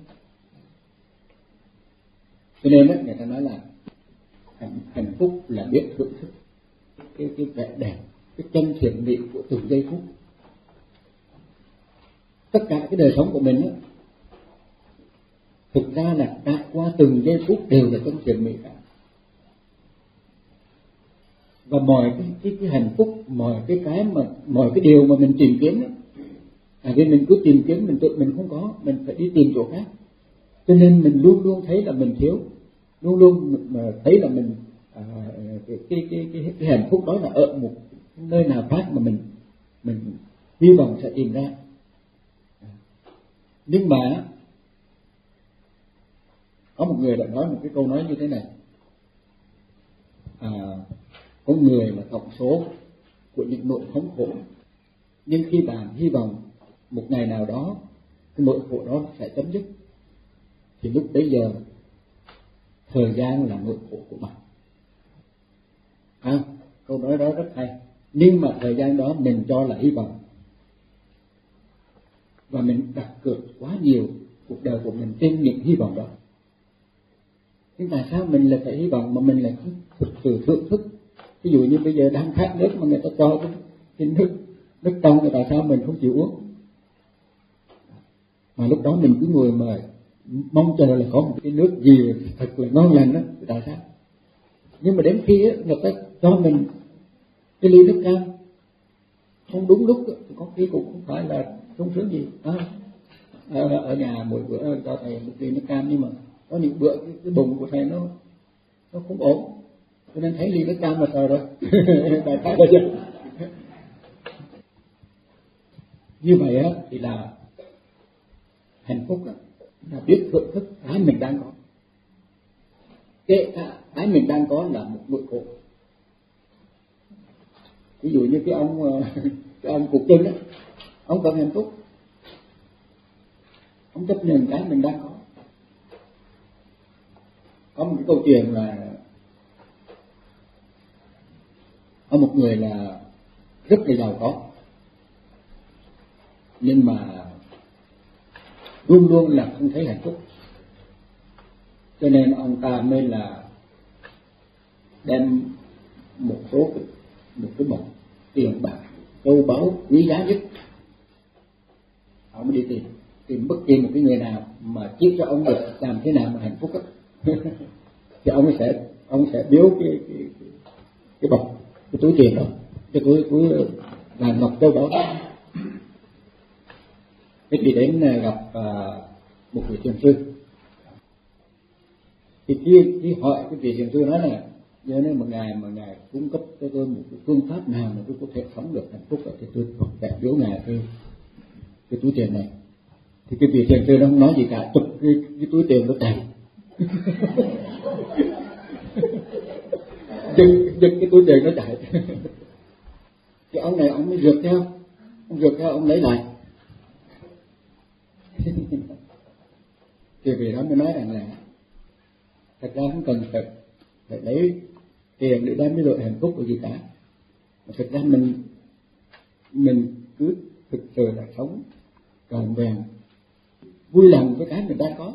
Cho nên đó, người ta nói là hạnh, hạnh phúc là biết thưởng thức cái cái vẻ đẹp, cái chân thiện mỹ của từng giây phút. Tất cả cái đời sống của mình đó, thực ra là trải qua từng giây phút đều là chân thiện mỹ cả. Và mọi cái, cái, cái hạnh phúc, mọi cái cái mà mọi cái điều mà mình tìm kiếm đó, à, vì mình cứ tìm kiếm mình tự mình không có, mình phải đi tìm chỗ khác. Cho nên mình luôn luôn thấy là mình thiếu, luôn luôn mà thấy là mình à, cái, cái, cái, cái, cái hạnh phúc đó là ở một nơi nào khác mà mình mình hy vọng sẽ tìm ra. Nhưng mà Có một người đã nói một cái câu nói như thế này: à, có người là tổng số của những nỗi thống khổ, nhưng khi bạn hy vọng một ngày nào đó cái nỗi khổ đó sẽ chấm dứt, thì lúc bấy giờ thời gian là nỗi khổ của bạn. À, câu nói đó rất hay. Nhưng mà thời gian đó mình cho là hy vọng, và mình đặt cược quá nhiều cuộc đời của mình trên những hy vọng đó. Nhưng tại sao mình lại phải hy vọng mà mình lại không thực sự thưởng thức? Ví dụ như bây giờ đang khát nước mà người ta cho cái, cái nước nước trong, thì tại sao mình không chịu uống? Mà lúc đó mình cứ ngồi mà mong chờ là có một cái nước gì thật là ngon lành đó, tại sao? Nhưng mà đến khi ấy, người ta cho mình cái ly nước cam không đúng lúc, thì có khi cũng không phải là sung sướng gì. À, ở, ở nhà mỗi bữa cho thầy một ly nước cam, nhưng mà có những bữa cái, cái bụng của thầy nó nó không ổn, cho nên thấy ly nước cam là sợ rồi. Đại khái là vậy. Như vậy á thì là hạnh phúc đó, là biết thưởng thức cái mình đang có, kể cả cái mình đang có là một nỗi khổ. Ví dụ như cái ông cái ông cục chân á, ông cần hạnh phúc, ông chấp nhận cái mình đang có. Có một cái câu chuyện là có một người là rất là giàu có, nhưng mà luôn luôn là không thấy hạnh phúc, cho nên ông ta mới là đem một số một cái bọc tiền bạc châu báu quý giá nhất, ông mới đi tìm tìm bất kỳ một cái người nào mà chỉ cho ông được làm thế nào mà hạnh phúc á. Thì ông sẽ ông sẽ biếu cái cái cái, cái bọc, cái túi tiền đó, cái túi túi vàng ngọc châu báu đó. Thế thì đến gặp uh, một vị thiền sư, thì khi, khi hỏi cái vị thiền sư nói là nhớ nếu một ngày mà ngài cung cấp cho tôi một cái phương pháp nào mà tôi có thể sống được hạnh phúc, thì tôi sẽ biếu ngài cái cái túi tiền này. Thì cái vị thiền sư nó không nói gì cả, chụp cái, cái túi tiền nó chạy, dừng dừng cái túi tiền nó chạy. Cái ông này ông mới rượt theo, ông rượt theo ông lấy lại. Thì vì đó mới nói rằng là thật ra không cần phải phải lấy tiền để đem cái đội hạnh phúc của gì cả, mà thật ra mình mình cứ thực sự là sống trọn vẹn, vui lòng với cái mình đang có.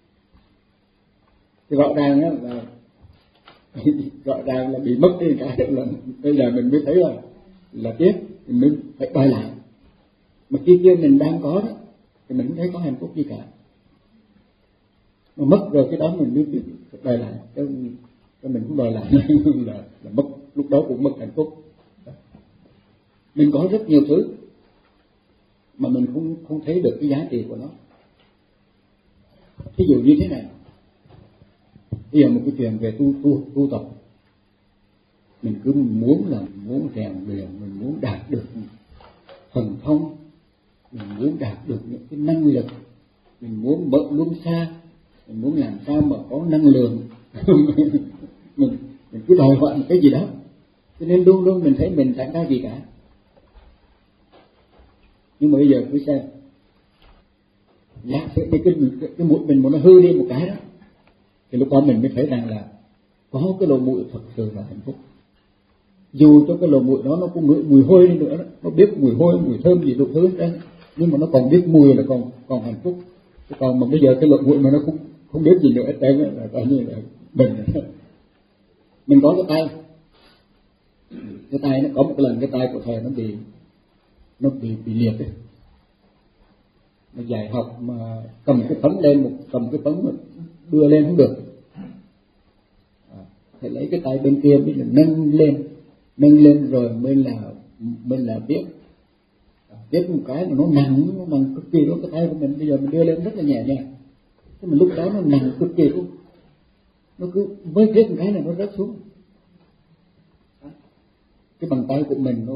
Thì rõ ràng đó là rõ ràng là bị mất đi cái là bây giờ mình mới thấy là là tiếc, thì mình phải đòi lại. Mà khi kia mình đang có đó thì mình không thấy có hạnh phúc gì cả, mà mất rồi cái đó mình mới đòi lại, chứ mình cũng đòi lại là, là mất, lúc đó cũng mất hạnh phúc. Mình có rất nhiều thứ mà mình không không thấy được cái giá trị của nó. Ví dụ như thế này, bây giờ một cái chuyện về tu tu tu tập, mình cứ muốn là muốn rèn luyện, mình muốn đạt được thần thông, mình muốn đạt được những cái năng lực, mình muốn mở luân xa, mình muốn làm sao mà có năng lượng. mình mình cứ đòi hỏi một cái gì đó, cho nên luôn luôn mình thấy mình chẳng ra gì cả. Nhưng mà bây giờ cứ xem, giả sử cái cái cái mũi mình muốn nó hư đi một cái đó, thì lúc đó mình mới thấy rằng là có cái lỗ mũi thật sự là hạnh phúc. Dù cho cái lỗ mũi đó nó cũng ngửi mùi hôi đi nữa đó, nó biết mùi hôi, mùi thơm gì đủ thứ đó, nhưng mà nó còn biết mùi là còn còn hạnh phúc. Còn mà bây giờ cái lỗ mũi mà nó không không biết gì nữa hết trơn là coi như là mình mình có cái tay, cái tay nó có một lần cái tay của thầy nó bị nó bị bị liệt ấy. Nó dạy học mà cầm cái phấn lên, một cầm cái phấn mà đưa lên không được, à, phải lấy cái tay bên kia mới là nâng lên, nâng lên rồi mới là mới là viết, à, viết một cái mà nó nặng, nó nặng cực kỳ luôn. Cái tay của mình bây giờ mình đưa lên rất là nhẹ nhàng, nhưng mà lúc đó nó nặng cực kỳ luôn, nó cứ mới viết một cái là nó rớt xuống. À, cái bàn tay của mình nó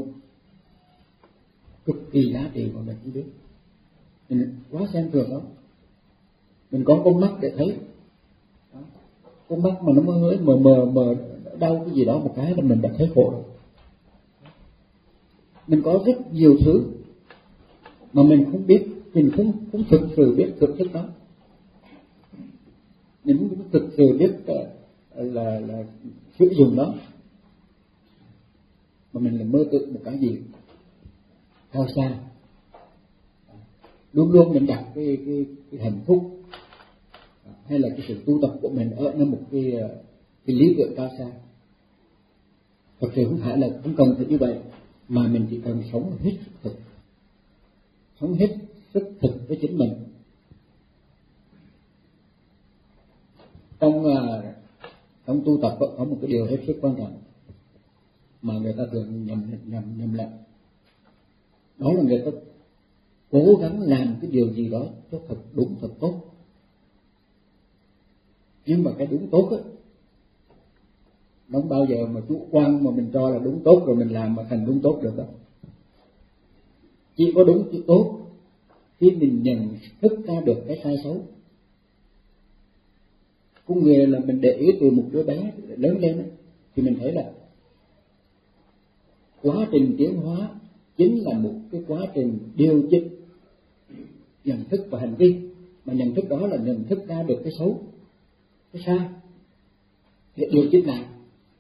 cực kỳ giá trị mà mình không biết, mình quá xem thường đó. Mình có con mắt để thấy, con mắt mà nó mới mờ mờ mờ đau cái gì đó một cái là mình đã thấy khổ rồi. Mình có rất nhiều thứ mà mình không biết, mình không không thực sự biết thực chất đó, mình không thực sự biết là là, là sử dụng đó, mà mình là mơ tưởng một cái gì cao xa. Luôn luôn mình đặt cái cái, cái hạnh phúc hay là cái sự tu tập của mình ở một cái cái lý tưởng cao xa. Thật sự không phải là không cần phải như vậy, mà mình chỉ cần sống hết sức thực, sống hết sức thực với chính mình. Trong trong tu tập có một cái điều hết sức quan trọng mà người ta thường nhầm nhầm nhầm lẫn, đó là người ta cố gắng làm cái điều gì đó cho thật đúng thật tốt. Nhưng mà cái đúng tốt á, nó không bao giờ mà chủ quan mà mình cho là đúng tốt rồi mình làm mà thành đúng tốt được đâu. Chỉ có đúng chữ tốt khi mình nhận thức ra được cái sai xấu. Con người là mình để ý từ một đứa bé lớn lên ấy, thì mình thấy là quá trình tiến hóa chính là một cái quá trình điều chỉnh nhận thức và hành vi, mà nhận thức đó là nhận thức ra được cái xấu, cái sai để điều chỉnh lại,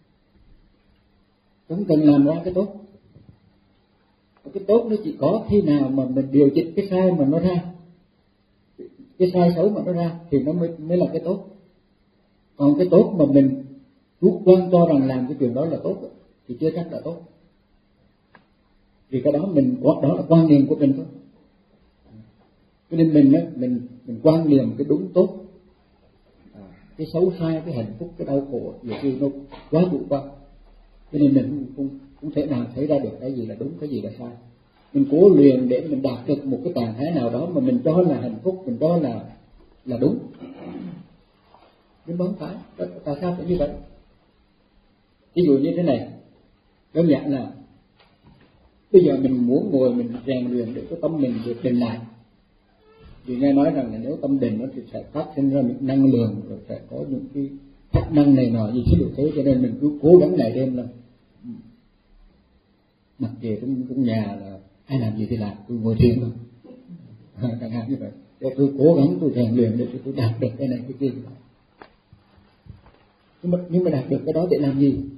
không cần làm ra cái tốt. Cái tốt nó chỉ có khi nào mà mình điều chỉnh cái sai mà nó ra, cái sai xấu mà nó ra thì nó mới mới là cái tốt. Còn cái tốt mà mình chủ quan cho rằng làm cái chuyện đó là tốt thì chưa chắc là tốt, vì cái đó mình đó là quan niệm của mình thôi. Cho nên mình á, mình mình quan niệm cái đúng tốt, cái xấu sai, cái hạnh phúc, cái đau khổ nhiều khi nó quá chủ quan, cho nên mình không không thể nào thấy ra được cái gì là đúng, cái gì là sai. Mình cố luyện để mình đạt được một cái trạng thái nào đó mà mình cho là hạnh phúc, mình cho là là đúng, nhưng mà không phải. Tại sao phải như vậy? Ví dụ như thế này, đơn giản là bây giờ mình muốn ngồi mình rèn luyện để cái tâm mình được định lại. Vì nghe nói rằng là nếu tâm định nó thì sẽ phát sinh ra một năng lượng, rồi sẽ có những cái chức năng này nọ gì chứ được thế, cho nên mình cứ cố gắng ngày đêm là mặc kệ trong, trong nhà là ai làm gì thì làm, tôi ngồi thiền thôi, chẳng hạn như vậy. Để tôi cố gắng tôi rèn luyện để tôi đạt được cái này cái kia. Nhưng mà, nhưng mà đạt được cái đó để làm gì?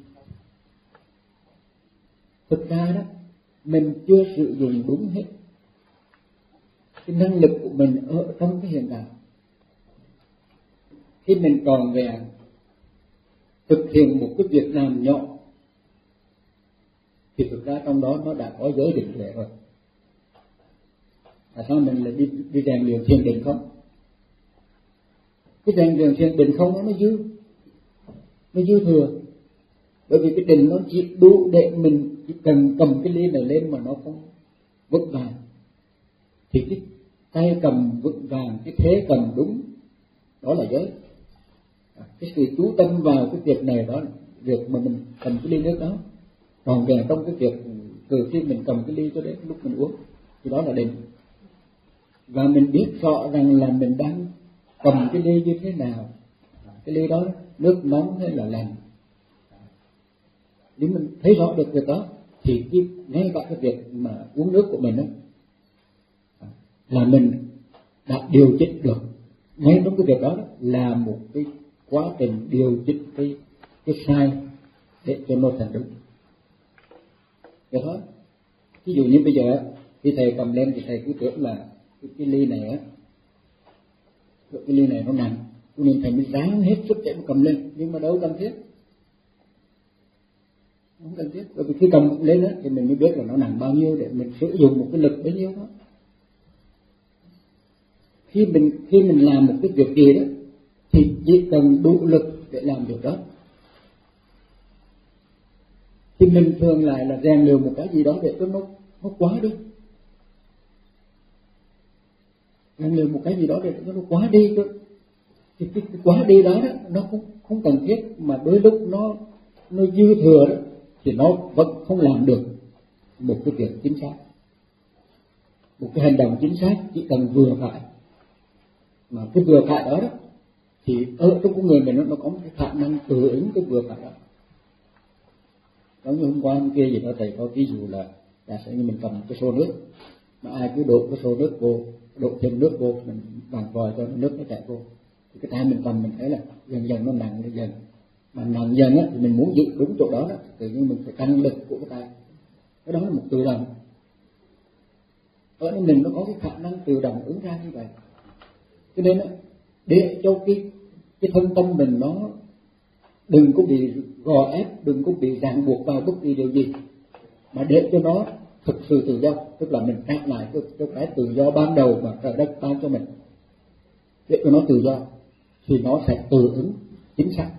Thực ra đó, mình chưa sử dụng đúng hết cái năng lực của mình ở trong cái hiện tại. Khi mình còn về thực hiện một cái việc làm nhỏ thì thực ra trong đó nó đã có giới định tuệ rồi. Tại sao mình lại đi đi rèn luyện thiền định không? Cái rèn luyện thiền định không nó nó dư, nó dư thừa. Bởi vì cái định nó chỉ đủ để mình chỉ cần cầm cái ly này lên mà nó không vững vàng, thì cái tay cầm vững vàng, cái thế cầm đúng, đó là giới. Cái sự chú tâm vào cái việc này đó, việc mà mình cầm cái ly nước đó, còn về trong cái việc từ khi mình cầm cái ly cho đến lúc mình uống, thì đó là định. Và mình biết rõ rằng là mình đang cầm cái ly như thế nào, cái ly đó nước nóng hay là lạnh. Nếu mình thấy rõ được việc đó thì cái, ngay cả cái việc mà uống nước của mình đó, là mình đã điều chỉnh được. Ngay trong cái việc đó, đó là một cái quá trình điều chỉnh cái cái sai để cho nó thành đúng. Vậy thôi. Ví dụ như bây giờ khi thầy cầm lên thì thầy cứ tưởng là cái, cái ly này á, cái ly này nó nặng, cho nên thầy mới ráng hết sức để mà cầm lên, nhưng mà đâu cần thiết, không cần thiết. Bởi vì khi cầm lên á thì mình mới biết là nó nặng bao nhiêu để mình sử dụng một cái lực bấy nhiêu đó. Khi mình khi mình làm một cái việc gì đó thì chỉ cần đủ lực để làm việc đó. Thì mình thường lại là rèn luyện một cái gì đó để cho nó nó quá đi, rèn luyện một cái gì đó để cho nó quá đi cơ. Thì cái, cái quá đi đó, đó nó không không cần thiết, mà đôi lúc nó nó dư thừa đó thì nó vẫn không làm được một cái việc chính xác, một cái hành động chính xác. Chỉ cần vừa phải, mà cái vừa phải đó, đó thì ở trong con người mình nó, nó có một cái khả năng tự ứng cái vừa phải đó. Giống như hôm qua hôm kia gì đó thầy có ví dụ là giả sử như mình cầm cái xô nước, mà ai cứ đổ cái xô nước vô, đổ thêm nước vô, mình bằng vòi cho nước nó chảy vô, thì cái tay mình cầm mình thấy là dần dần nó nặng lên dần, mà nặng dần á thì mình muốn giữ đúng chỗ đó đó, tự nhiên mình phải tăng lực của cái tay, cái đó là một tự động. Ở trong mình nó có cái khả năng tự động ứng ra như vậy, cho nên á, để cho cái cái thân tâm mình nó đừng có bị gò ép, đừng có bị ràng buộc vào bất kỳ điều gì, mà để cho nó thực sự tự do, tức là mình trả lại cho, cho cái tự do ban đầu mà trời đất ban cho mình, để cho nó tự do thì nó sẽ tự ứng chính xác.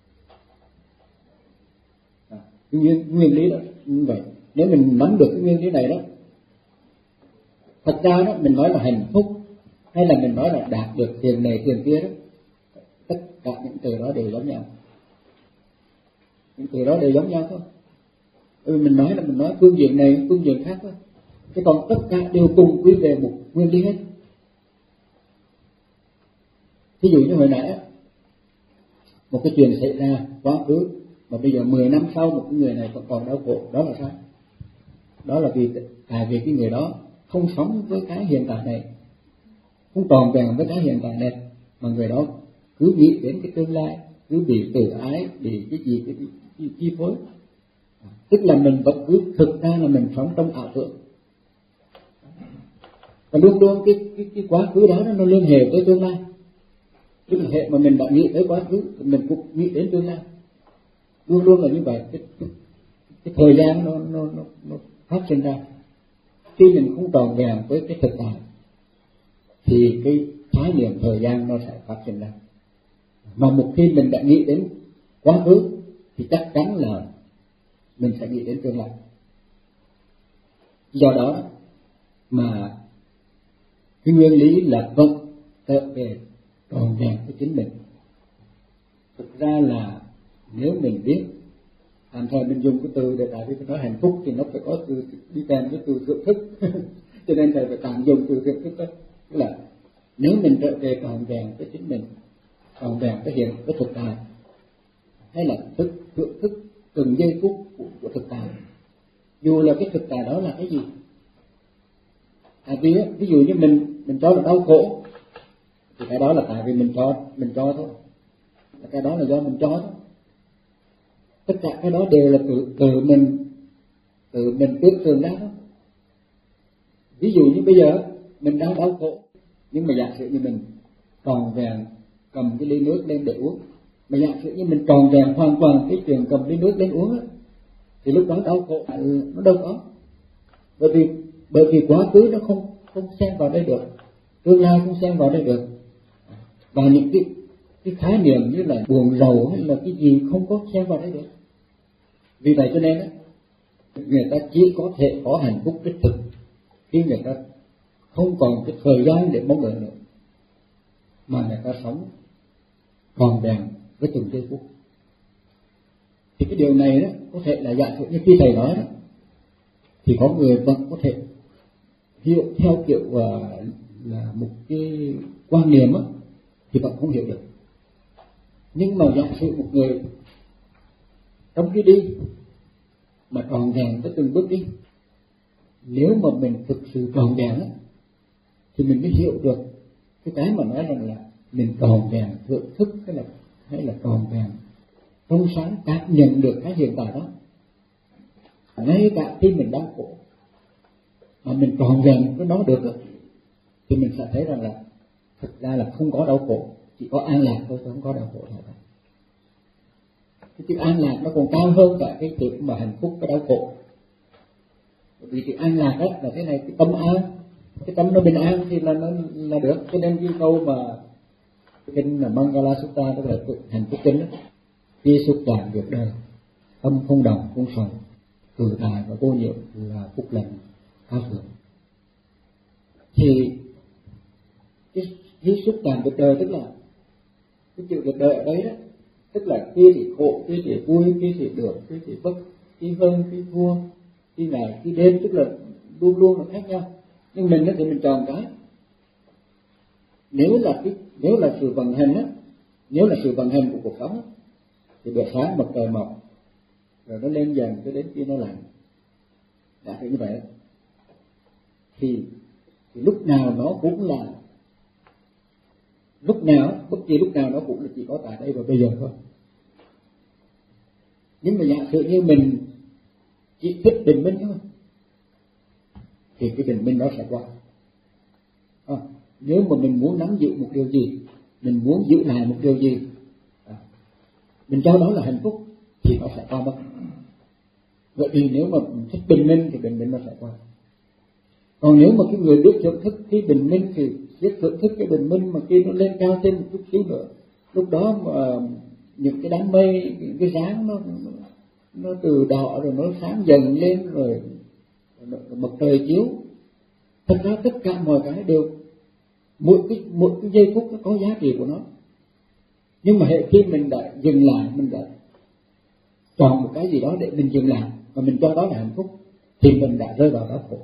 À, nguyên, nguyên lý đó như vậy. Nếu mình nắm được cái nguyên lý này đó, thật ra đó mình nói là hạnh phúc hay là mình nói là đạt được tiền này tiền kia đó, tất cả những từ đó đều giống nhau, những từ đó đều giống nhau thôi. Ừ, mình nói là mình nói phương diện này phương diện khác thôi, chứ còn tất cả đều cùng quy về một nguyên lý hết. Ví dụ như hồi nãy một cái chuyện xảy ra quá khứ mà bây giờ mười năm sau một cái người này còn còn đau khổ, đó là sao? Đó là vì tại vì cái người đó không sống với cái hiện tại này, không tròn vẹn với cái hiện tại này, mà người đó cứ nghĩ đến cái tương lai, cứ bị tự ái, bị cái gì cái gì chi phối. Tức là mình vẫn cứ thực ra là mình sống trong ảo tưởng, và luôn luôn cái cái cái quá khứ đó nó liên hệ với tương lai. Tức là hệ mà mình đã nghĩ tới quá khứ, mình cũng nghĩ đến tương lai, luôn luôn là như vậy. Cái, cái, cái thời gian nó nó nó nó phát sinh ra. Khi mình không tròn vẹn với cái thực tại thì cái khái niệm thời gian nó sẽ phát sinh ra. Mà một khi mình đã nghĩ đến quá khứ thì chắc chắn là mình sẽ nghĩ đến tương lai. Do đó mà cái nguyên lý là vẫn trở về tròn vẹn với chính mình. Thực ra là nếu mình biết, tạm thời mình dùng cái từ để tại vì nói hạnh phúc thì nó phải có từ đi kèm với từ thưởng thức cho nên thầy phải tạm dùng từ thưởng thức đó. Tức là nếu mình trở về tròn vẹn với chính mình, tròn vẹn với hiện với thực tại, hay là thức thưởng thức từng giây phút của, của thực tại, dù là cái thực tại đó là cái gì. À, vì ví dụ như mình mình cho là đau khổ thì cái đó là tại vì mình cho mình cho thôi, cái đó là do mình cho thôi. Tất cả cái đó đều là tự tự mình tự mình tưởng tượng ra đó. Ví dụ như bây giờ mình đang đau khổ, nhưng mà giả sử như mình tròn vẹn cầm cái ly nước lên để uống, mà giả sử như mình tròn vẹn hoàn toàn cái chuyện cầm ly nước lên uống á, thì lúc đó đau khổ nó đâu có, bởi vì bởi vì quá khứ nó không không xen vào đây được, tương lai không xen vào đây được, và những cái cái khái niệm như là buồn rầu hay là cái gì không có xen vào đây được. Vì vậy cho nên á, người ta chỉ có thể có hạnh phúc đích thực khi người ta không còn cái thời gian để mong đợi nữa, mà người ta sống tròn vẹn với từng giây phút. Thì cái điều này đó có thể là giả sử như khi thầy nói đó, thì có người vẫn có thể hiểu theo kiểu uh, là một cái quan niệm á, thì vẫn không hiểu được. Nhưng mà giả sử một người trong khi đi mà tròn vẹn tới từng bước đi, nếu mà mình thực sự tròn vẹn á, thì mình mới hiểu được cái cái mà nói rằng là mình tròn vẹn thưởng thức hay là hay là tròn vẹn trong sáng cảm nhận được cái hiện tại đó. Ngay cả khi mình đau khổ mà mình tròn vẹn với nó được thì mình sẽ thấy rằng là thực ra là không có đau khổ, chỉ có an lạc thôi, không có đau khổ thôi. Cái chữ an lạc nó còn cao hơn cả cái chữ mà hạnh phúc và đau khổ. Bởi vì chữ an lạc đó là thế này, cái tâm an, cái tâm nó bình an thì là nó là được. Cho nên cái câu mà kinh là Mangala Sutta, tức là hạnh phúc kinh đó, khi xúc chạm việc đời, tâm không đồng không sầu, tự tại và vô nhiễm là phúc lành cao thượng. Thì cái khi xúc chạm việc đời tức là cái chữ việc đời ở đấy đó, tức là khi thì khổ, khi thì vui, khi thì được, khi thì bất, khi hơn, khi thua, khi ngày, khi đêm, tức là luôn luôn là khác nhau. Nhưng mình thì mình chọn cái, nếu là cái nếu là sự vận hành á, Nếu là sự vận hành của cuộc sống thì bữa sáng mặt trời mọc rồi nó lên dần cho đến khi nó lạnh, đã thấy như vậy thì, thì lúc nào nó cũng là lúc nào bất kỳ lúc nào nó cũng là chỉ có tại đây và bây giờ thôi. Nhưng mà giả sử như mình chỉ thích bình minh thôi thì cái bình minh nó sẽ qua. À, nếu mà mình muốn nắm giữ một điều gì, mình muốn giữ lại một điều gì, à, mình cho đó là hạnh phúc thì nó sẽ qua mất. Vậy thì nếu mà mình thích bình minh thì bình minh nó sẽ qua. Còn nếu mà cái người biết thưởng thức cái bình minh thì biết thưởng thức cái bình minh mà khi nó lên cao thêm một chút xíu nữa, lúc đó mà những cái đám mây, những cái dáng nó, nó nó từ đỏ rồi nó sáng dần lên rồi, rồi mặt trời chiếu. Thật ra tất cả mọi cái đều mỗi cái mỗi cái giây phút nó có giá trị của nó. Nhưng mà hệ khi mình đã dừng lại, mình đã chọn một cái gì đó để mình dừng lại và mình cho đó là hạnh phúc thì mình đã rơi vào đau khổ.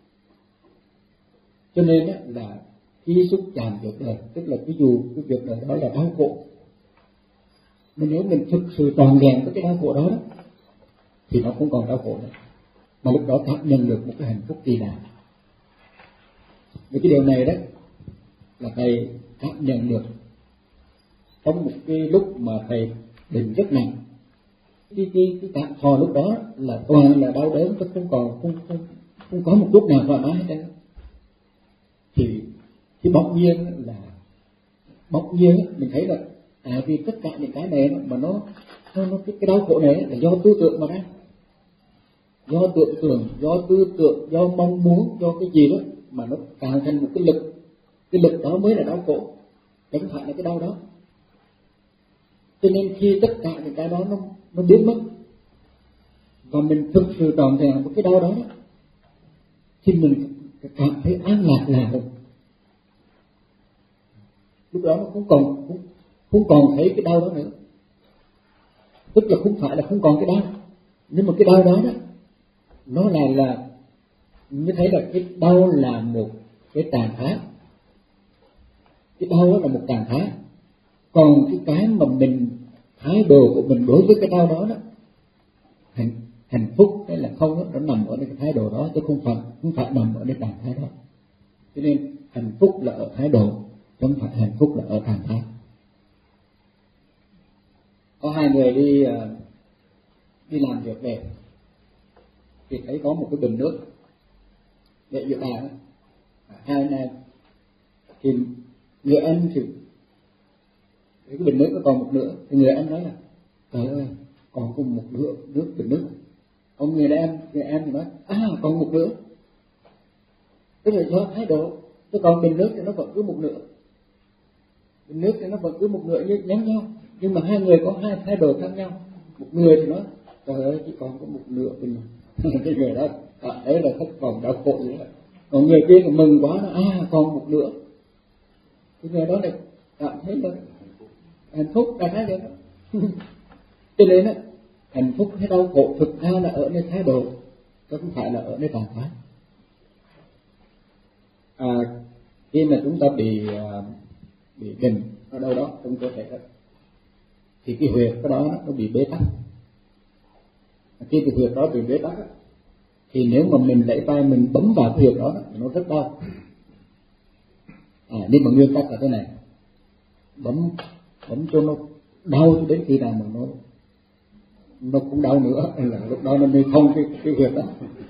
Cho nên là khi xúc chạm việc đời, tức là ví dụ cái việc đời đó là đau khổ, nhưng nếu mình thực sự toàn vẹn với cái đau khổ đó, đó thì nó không còn đau khổ nữa, mà lúc đó cảm nhận được một cái hạnh phúc kỳ lạ. Vì cái điều này đó là thầy cảm nhận được trong một cái lúc mà thầy bệnh rất nặng. Cái cái cái cảm thọ lúc đó là toàn là đau đớn, tôi không còn không không không có một chút nào thoải mái hết. Thì thì bỗng nhiên là bỗng nhiên mình thấy là à vì tất cả những cái này mà nó nó, nó cái, cái đau khổ này là do tư tưởng mà ra, do tưởng tượng, do tư tưởng, do mong muốn, do cái gì đó mà nó tạo thành một cái lực, cái lực đó mới là đau khổ, chứ không phải là cái đau đó. Cho nên khi tất cả những cái đó nó nó biến mất và mình thực sự trọn vẹn với cái đau đó, đó thì mình cảm thấy an lạc là rồi. Lúc đó nó không còn không, không còn thấy cái đau đó nữa, tức là không phải là không còn cái đau, nhưng mà cái đau đó đó nó là là như thấy là cái đau là một cái tàn phá, cái đau đó là một tàn phá. Còn cái cái mà mình thái độ của mình đối với cái đau đó đó, hạnh, hạnh phúc hay là không đó, nó nằm ở cái thái độ đó chứ không phải không phải nằm ở cái tàn phá đó. Cho nên hạnh phúc là ở thái độ, chứ không phải hạnh phúc là ở tàn phá. Có hai người đi đi làm việc về thì thấy có một cái bình nước để giữa bàn, hai anh em thì người anh thì cái bình nước nó còn một nửa, thì người anh nói là trời ơi còn cùng một nửa nước bình nước. Ông người em người em thì nói à còn một nửa, tức là do thái độ. Chứ còn bình nước thì nó vẫn cứ một nửa, bình nước thì nó vẫn cứ một nửa như nhắn nhau, nhưng mà hai người có hai thái độ khác nhau. Một người thì nói trời ơi chỉ còn có một nửa bình cái người đó cảm thấy là thất vọng đau khổ vậy đó. Còn người kia thì mừng quá, nó à còn một nửa, cái người đó lại cảm thấy là hạnh phúc đại khái vậy đó. Cho nên á, hạnh phúc hay đau khổ thực ra là ở nơi thái độ, chứ không phải là ở nơi tàn phá. À, khi mà chúng ta bị bị bệnh ở đâu đó trong cơ thể đó, thì cái huyệt cái đó nó bị bế tắc. Khi cái huyệt đó bị bế tắc thì nếu mà mình lấy tay mình bấm vào cái huyệt đó thì nó rất đau. À, nhưng mà nguyên tắc là thế này, bấm bấm cho nó đau cho đến khi nào mà nó nó cũng đau nữa, là lúc đó nó mới thông cái cái huyệt đó.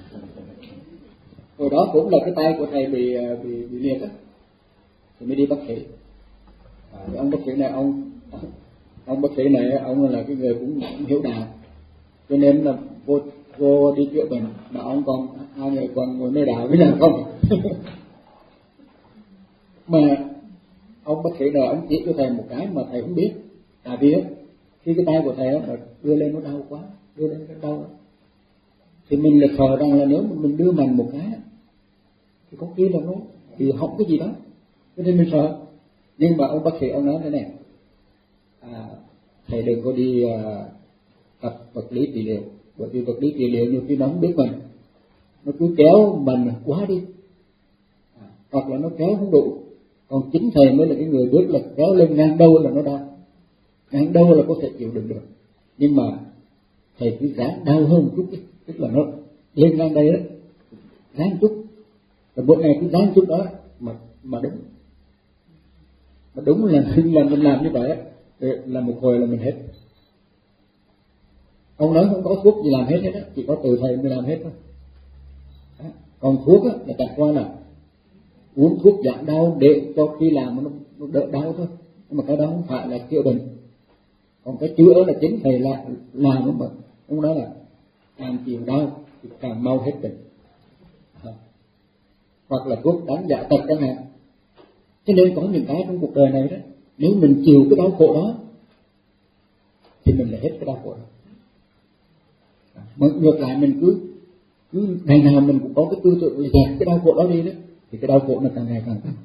Hồi đó cũng là cái tay của thầy bị bị bị liệt á, thì mới đi bác sĩ. À, ông bác sĩ này ông ông bác sĩ này ông là cái người cũng, cũng hiểu đạo, cho nên là vô vô đi chữa bệnh mà ông còn hai người còn ngồi nơi đạo với nhau không. Mà ông bác sĩ này ông chỉ cho thầy một cái mà thầy không biết, tại vì khi cái tay của thầy mà đưa lên nó đau quá, đưa lên cái đau đó, thì mình là sợ rằng là nếu mà mình đưa mạnh một cái thì có khi là nó bị hỏng cái gì đó, cho nên mình sợ. Nhưng mà ông bác sĩ ông nói thế này, à, thầy đừng có đi uh, tập vật lý trị liệu, bởi vì vật lý trị liệu nhiều khi nó không biết mình, nó cứ kéo mình quá đi, à, hoặc là nó kéo không đủ, còn chính thầy mới là cái người biết là kéo lên ngang đâu là nó đau. ngang đâu là có thể chịu đựng được, nhưng mà thầy cứ ráng đau hơn một chút đi, tức là nó lên ngang đây đó, ráng chút, và mỗi ngày cứ ráng chút đó mà mà đúng, mà đúng là là mình làm như vậy là một hồi là mình hết. Ông nói không có thuốc gì làm hết hết á, chỉ có từ thầy mới làm hết thôi. Đó. Còn thuốc á là chẳng qua là uống thuốc giảm đau để cho khi làm nó, nó đỡ đau thôi, nhưng mà cái đó không phải là chữa bệnh. Còn cái chữa là chính thầy là làm nó mà ông nói là càng chịu đau thì càng mau hết bệnh. À. Hoặc là thuốc đánh dạ tật chẳng hạn. Cho nên có những cái trong cuộc đời này đó, nếu mình chịu cái đau khổ đó thì mình lại hết cái đau khổ đó. Mà ngược lại mình cứ cứ ngày nào mình cũng có cái tư tưởng là dẹp cái đau khổ đó đi đó, thì cái đau khổ nó càng ngày càng tăng.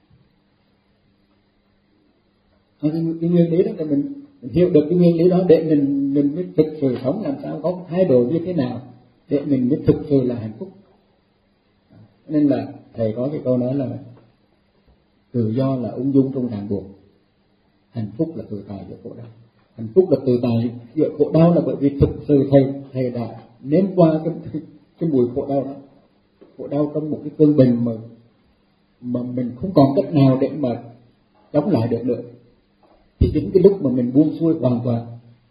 Cái, cái nguyên lý đó là mình, mình hiểu được cái nguyên lý đó để mình mình mới thực sự sống làm sao, có thái độ như thế nào để mình mới thực sự là hạnh phúc. Nên là thầy có cái câu nói là tự do là ung dung trong ràng buộc, hạnh phúc là tự tại giữa khổ đau. Hạnh phúc là tự tại giữa khổ đau là bởi vì thực sự thầy thầy đã nếm qua cái, cái, cái mùi khổ đau đó, khổ đau trong một cái cơn bệnh mà mà mình không còn cách nào để mà chống lại được nữa. Thì chính cái lúc mà mình buông xuôi hoàn toàn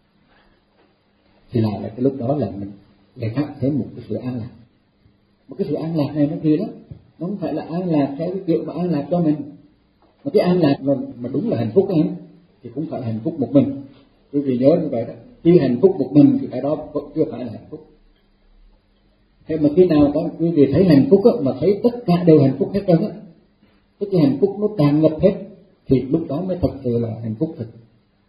thì lại là cái lúc đó là mình lại cảm thấy một cái sự an lạc. Một cái sự an lạc này nó kỳ lắm, nó không phải là an lạc theo cái kiểu mà an lạc cho mình, mà cái an lạc mà, mà đúng là hạnh phúc ấy, thì cũng phải hạnh phúc một mình. Quý vị nhớ như vậy đó, khi hạnh phúc một mình thì cái đó vẫn chưa phải là hạnh phúc. Thế mà khi nào có quý vị thấy hạnh phúc á, mà thấy tất cả đều hạnh phúc hết trơn á, cái cái hạnh phúc nó tràn ngập hết, thì lúc đó mới thật sự là hạnh phúc thực.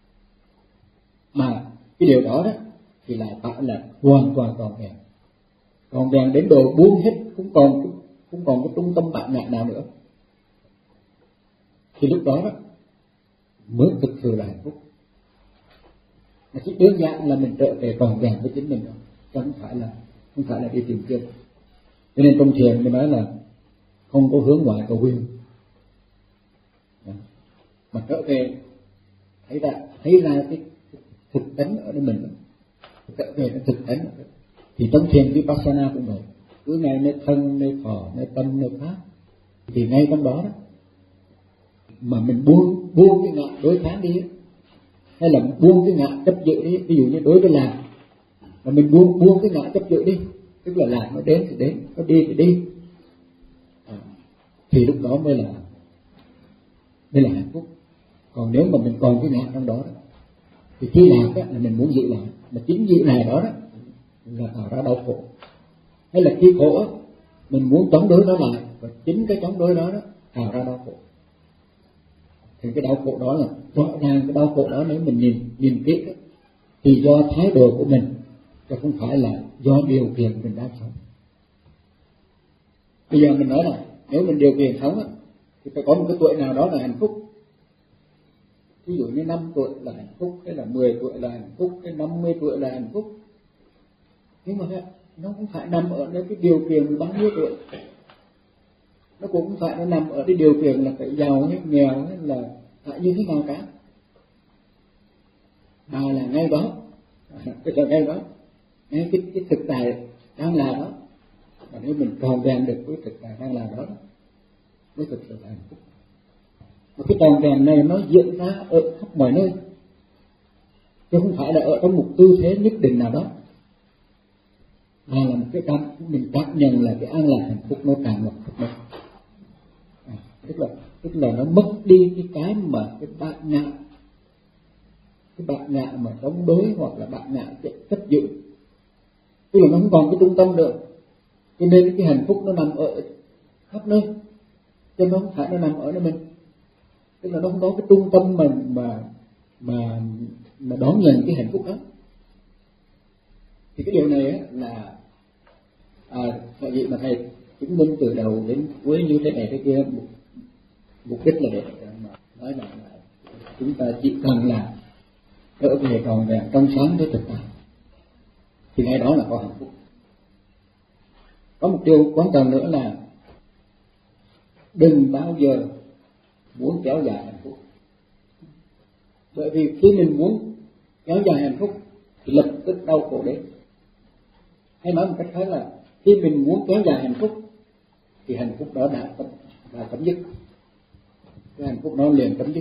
Mà cái điều đó đó thì lại phải là hoàn toàn tròn vẹn, tròn vẹn đến độ buông hết, không còn không còn cái trung tâm bạc nhạc nào nữa, thì lúc đó đó mới thực sự là hạnh phúc. Mà chỉ đơn giản là mình trở về tròn vẹn với chính mình đó, chứ không phải là không phải là đi tìm kiếm. Cho nên trong thiền mình nói là không có hướng ngoại cầu quyền, mà trở về thấy ra thấy ra cái thực tánh ở nơi mình, trở về cái thực tánh. Thì trong thiền Vipassana cũng vậy, cứ ngay nơi thân, nơi thọ, nơi tâm, nơi pháp, thì ngay trong đó đó mà mình buông buông cái ngã đối kháng đi, hay là buông cái ngã chấp giữ đi. Ví dụ như đối với làm mà mình buông buông cái ngã chấp giữ đi, tức là làm nó đến thì đến, nó đi thì đi, à, thì lúc đó mới là mới là hạnh phúc. Còn nếu mà mình còn cái ngã trong đó, đó thì khi làm đó là mình muốn giữ lại, mà chính giữ lại đó đó là tạo ra đau khổ. Hay là khi khổ mình muốn chống đối nó lại, và chính cái chống đối đó đó tạo ra đau khổ. Thì cái đau khổ đó là rõ ràng, cái đau khổ đó nếu mình nhìn nhìn kỹ đó, thì do thái độ của mình, chứ không phải là do điều kiện mình đang sống. Bây giờ mình nói là nếu mình điều kiện sống đó, thì phải có một cái tuổi nào đó là hạnh phúc. Ví dụ như năm tuổi là hạnh phúc, hay là mười tuổi là hạnh phúc, hay năm mươi tuổi là hạnh phúc. Nhưng mà nó cũng phải nằm ở cái điều kiện bao nhiêu tuổi. Nó cũng không phải nó nằm ở cái điều kiện là phải giàu hay nghèo hay là phải như thế nào cả. Mà là ngay đó, tức là ngay đó, ngay cái, cái thực tại đang là đó. Và nếu mình tròn vẹn được với thực tại đang là đó, mới thực sự là hạnh phúc. Và cái tròn vẹn này nó diễn ra ở khắp mọi nơi, chứ không phải là ở trong một tư thế nhất định nào đó, mà là một cái cảm mình cảm nhận là cái an lạc hạnh phúc nó tràn ngập khắp nơi. À, tức là tức là nó mất đi cái cái mà cái bạc nhã, cái bạc nhã mà chống đối, hoặc là bạc nhã chấp giữ, tức là nó không còn cái trung tâm nữa. Cho nên cái hạnh phúc nó nằm ở khắp nơi, chứ nó không phải nó nằm ở nơi mình. Tức là nó không có cái trung tâm mà mà mà mà đón nhận cái hạnh phúc đó. Thì cái điều này á là à, tại vì mà thầy chứng minh từ đầu đến cuối như thế này thế kia, mục, mục đích là để mà nói rằng là chúng ta chỉ cần là trở về tròn vẹn trong sáng với thực tại, thì ngay đó là có hạnh phúc. Có một điều quan trọng nữa là đừng bao giờ muốn kéo dài hạnh phúc. Bởi vì khi mình muốn kéo dài hạnh phúc thì lập tức đau khổ đến. Hay nói một cách khác là khi mình muốn kéo dài hạnh phúc thì hạnh phúc đó đã đã chấm dứt, cái hạnh phúc đó liền chấm dứt.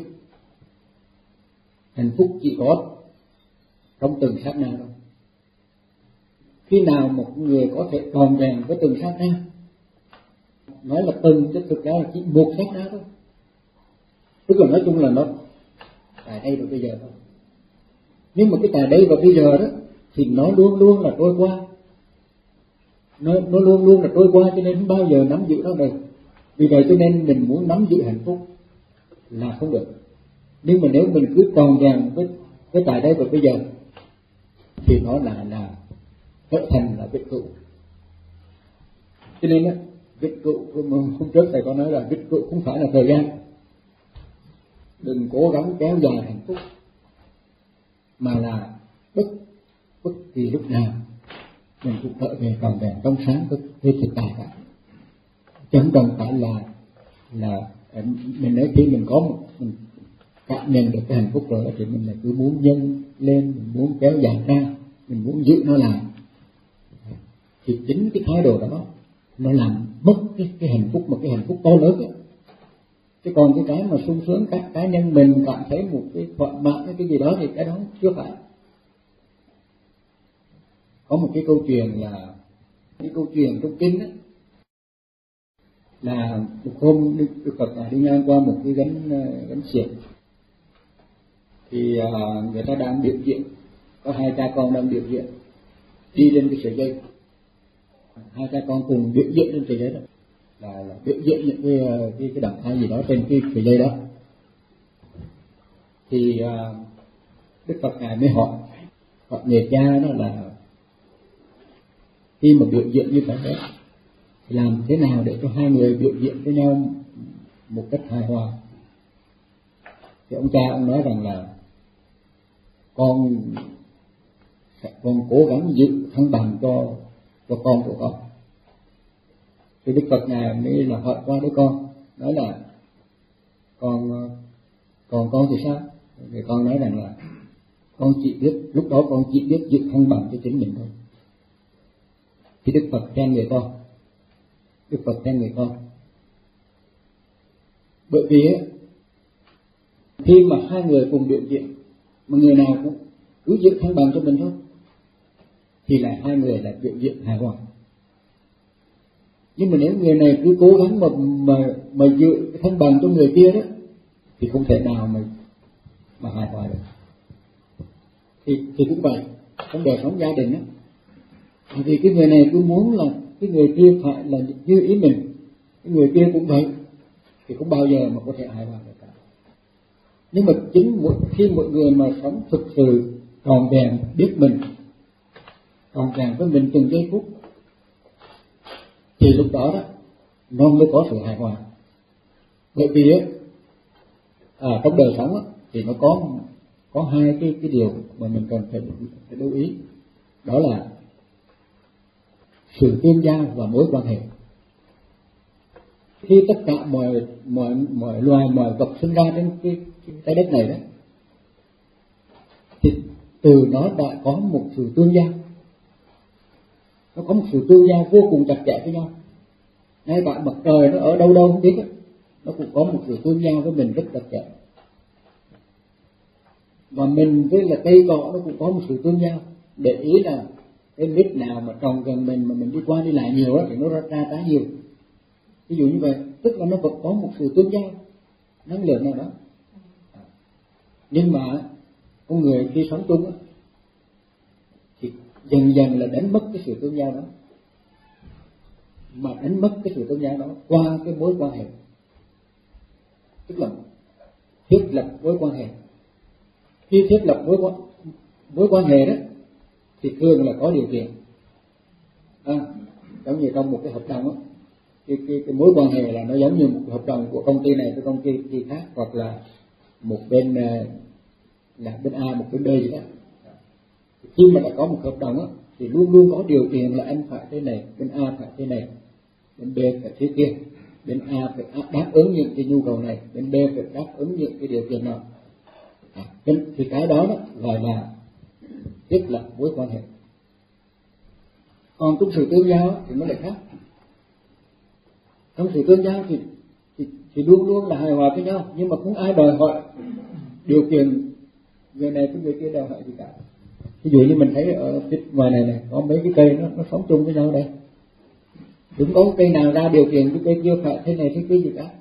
Hạnh phúc chỉ có trong từng sát na thôi. Khi nào một người có thể tròn vẹn với từng sát na, nói là từng chứ thực ra là chỉ một sát na thôi, tức là nói chung là nó tại đây và bây giờ thôi. Nhưng mà cái tại đây và bây giờ đó thì nó luôn luôn là trôi qua, nó nó luôn luôn là trôi qua, cho nên không bao giờ nắm giữ nó được. Vì vậy cho nên mình muốn nắm giữ hạnh phúc là không được. Nhưng mà nếu mình cứ tròn vẹn với với tại đây và bây giờ thì nó là là trở thành là vĩnh cửu. Cho nên á, vĩnh cửu hôm trước thầy có nói là vĩnh cửu không phải là thời gian. Đừng cố gắng kéo dài hạnh phúc, mà là bất bất kỳ lúc nào mình cũng trở về tròn vẹn trong sáng với với thực tại cả. Chứ không cần phải là là mình nói khi mình có một mình cảm nhận được cái hạnh phúc rồi thì mình lại cứ muốn nhân lên, mình muốn kéo dài ra, mình muốn giữ nó lại, thì chính cái thái độ đó nó làm mất cái, cái hạnh phúc mà cái hạnh phúc to lớn ấy. Chứ còn cái cái mà sung sướng các cá nhân mình cảm thấy một cái thỏa mãn cái gì đó thì cái đó chưa phải. Có một cái câu chuyện là cái câu chuyện trong kinh ấy, là một hôm Đức Phật đi ngang qua một cái gánh gánh xiềng, thì uh, người ta đang biểu diễn, có hai cha con đang biểu diễn đi lên cái sợi dây, hai cha con cùng biểu diễn lên sợi dây đó, là, là biểu diễn những cái cái cái động thái gì đó trên cái sợi dây đó. Thì uh, Đức Phật ngài mới hỏi hỏi người cha đó là khi mà biểu diễn như vậy đó, làm thế nào để cho hai người biểu diễn với nhau một cách hài hòa. Thì ông cha ông nói rằng là con con cố gắng giữ thăng bằng cho cho con của con. Thì Đức Phật ngài mới là hỏi qua đứa con, nói là con còn con thì sao? Thì con nói rằng là con chỉ biết lúc đó con chỉ biết giữ thăng bằng cho chính mình thôi. Thì Đức Phật khen người con, Đức Phật khen người con, bởi vì ấy, khi mà hai người cùng biểu diễn mà người nào cũng cứ giữ thăng bằng cho mình thôi thì là hai người là biểu diễn hài hòa. Nhưng mà nếu người này cứ cố gắng mà mà mà giữ thăng bằng cho người kia đó thì không thể nào mà mà hài hòa được. Thì thì cũng vậy, trong đời sống gia đình á, vì cái người này cứ muốn là cái người kia phải là như ý mình, cái người kia cũng vậy, thì không bao giờ mà có thể hài hòa được cả. Nhưng mà chính một khi mọi người mà sống thực sự tròn vẹn, biết mình, tròn vẹn với mình từng giây phút, thì lúc đó đó nó mới có sự hài hòa. Bởi vì á, à, trong đời sống á, thì nó có có hai cái cái điều mà mình cần phải, phải lưu ý, đó là sự tương giao và mối quan hệ. Khi tất cả mọi mọi mọi loài mọi vật sinh ra trên cái, cái trái đất này đó, thì từ nó đã có một sự tương giao, nó có một sự tương giao vô cùng chặt chẽ với nhau. Ngay cả mặt trời nó ở đâu đâu không biết đó, nó cũng có một sự tương giao với mình rất chặt chẽ. Và mình với là cây cỏ nó cũng có một sự tương giao. Để ý là cái mít nào mà trồng gần mình mà mình đi qua đi lại nhiều đó, thì nó ra, ra trái nhiều. Ví dụ như vậy, tức là nó vẫn có một sự tương giao năng lượng nào đó. Nhưng mà con người khi sống chung á, thì dần dần là đánh mất cái sự tương giao đó. Mà đánh mất cái sự tương giao đó qua cái mối quan hệ, tức là thiết lập mối quan hệ. Khi thiết lập mối quan mối quan hệ đó thì thường là có điều kiện. À, giống như trong một cái hợp đồng á, cái, cái, cái mối quan hệ là nó giống như một hợp đồng của công ty này với công ty, ty khác, hoặc là một bên là bên A một bên B gì đó. Khi mà đã có một hợp đồng á, thì luôn luôn có điều kiện là anh phải thế này, bên A phải thế này, bên B phải thế kia, bên A phải đáp ứng những cái nhu cầu này, bên B phải đáp ứng những cái điều kiện nào. À, cái, thì cái đó, đó gọi là thiết lập mối quan hệ. Còn trong sự tương giao thì nó lại khác. Trong sự tương giao thì, thì, thì luôn luôn là hài hòa với nhau, nhưng mà không ai đòi hỏi điều kiện người này với người kia đòi hỏi gì cả. Ví dụ như mình thấy ở phía ngoài này này có mấy cái cây nó, nó sống chung với nhau đây, đúng có cây nào ra điều kiện cái cây kia phải thế này thế kia gì cả.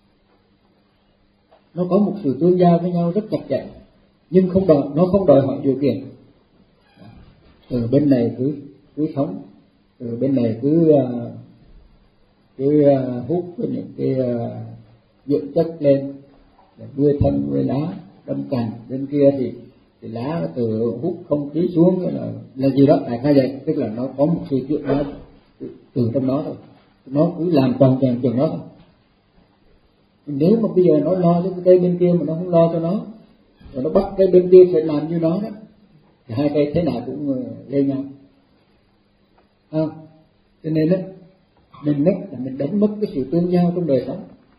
Nó có một sự tương giao với nhau rất chặt chẽ, nhưng không đòi, nó không đòi hỏi điều kiện. Từ bên này cứ cứ sống, từ bên này cứ cứ hút những cái dưỡng chất lên để nuôi thân nuôi lá đâm cành, bên kia thì thì lá nó từ hút không khí xuống là là gì đó, đại khái vậy. Tức là nó có một sự chuyện đó từ, từ trong đó thôi, nó cứ làm toàn toàn trường đó thôi. Nếu mà bây giờ nó lo cho cái cây bên kia mà nó không lo cho nó, rồi nó bắt cây bên kia phải làm như nó đó, thì hai cây thế nào cũng lên nhau. Không, cho nên đó mình mất là mình đánh mất cái sự tương giao trong đời sống.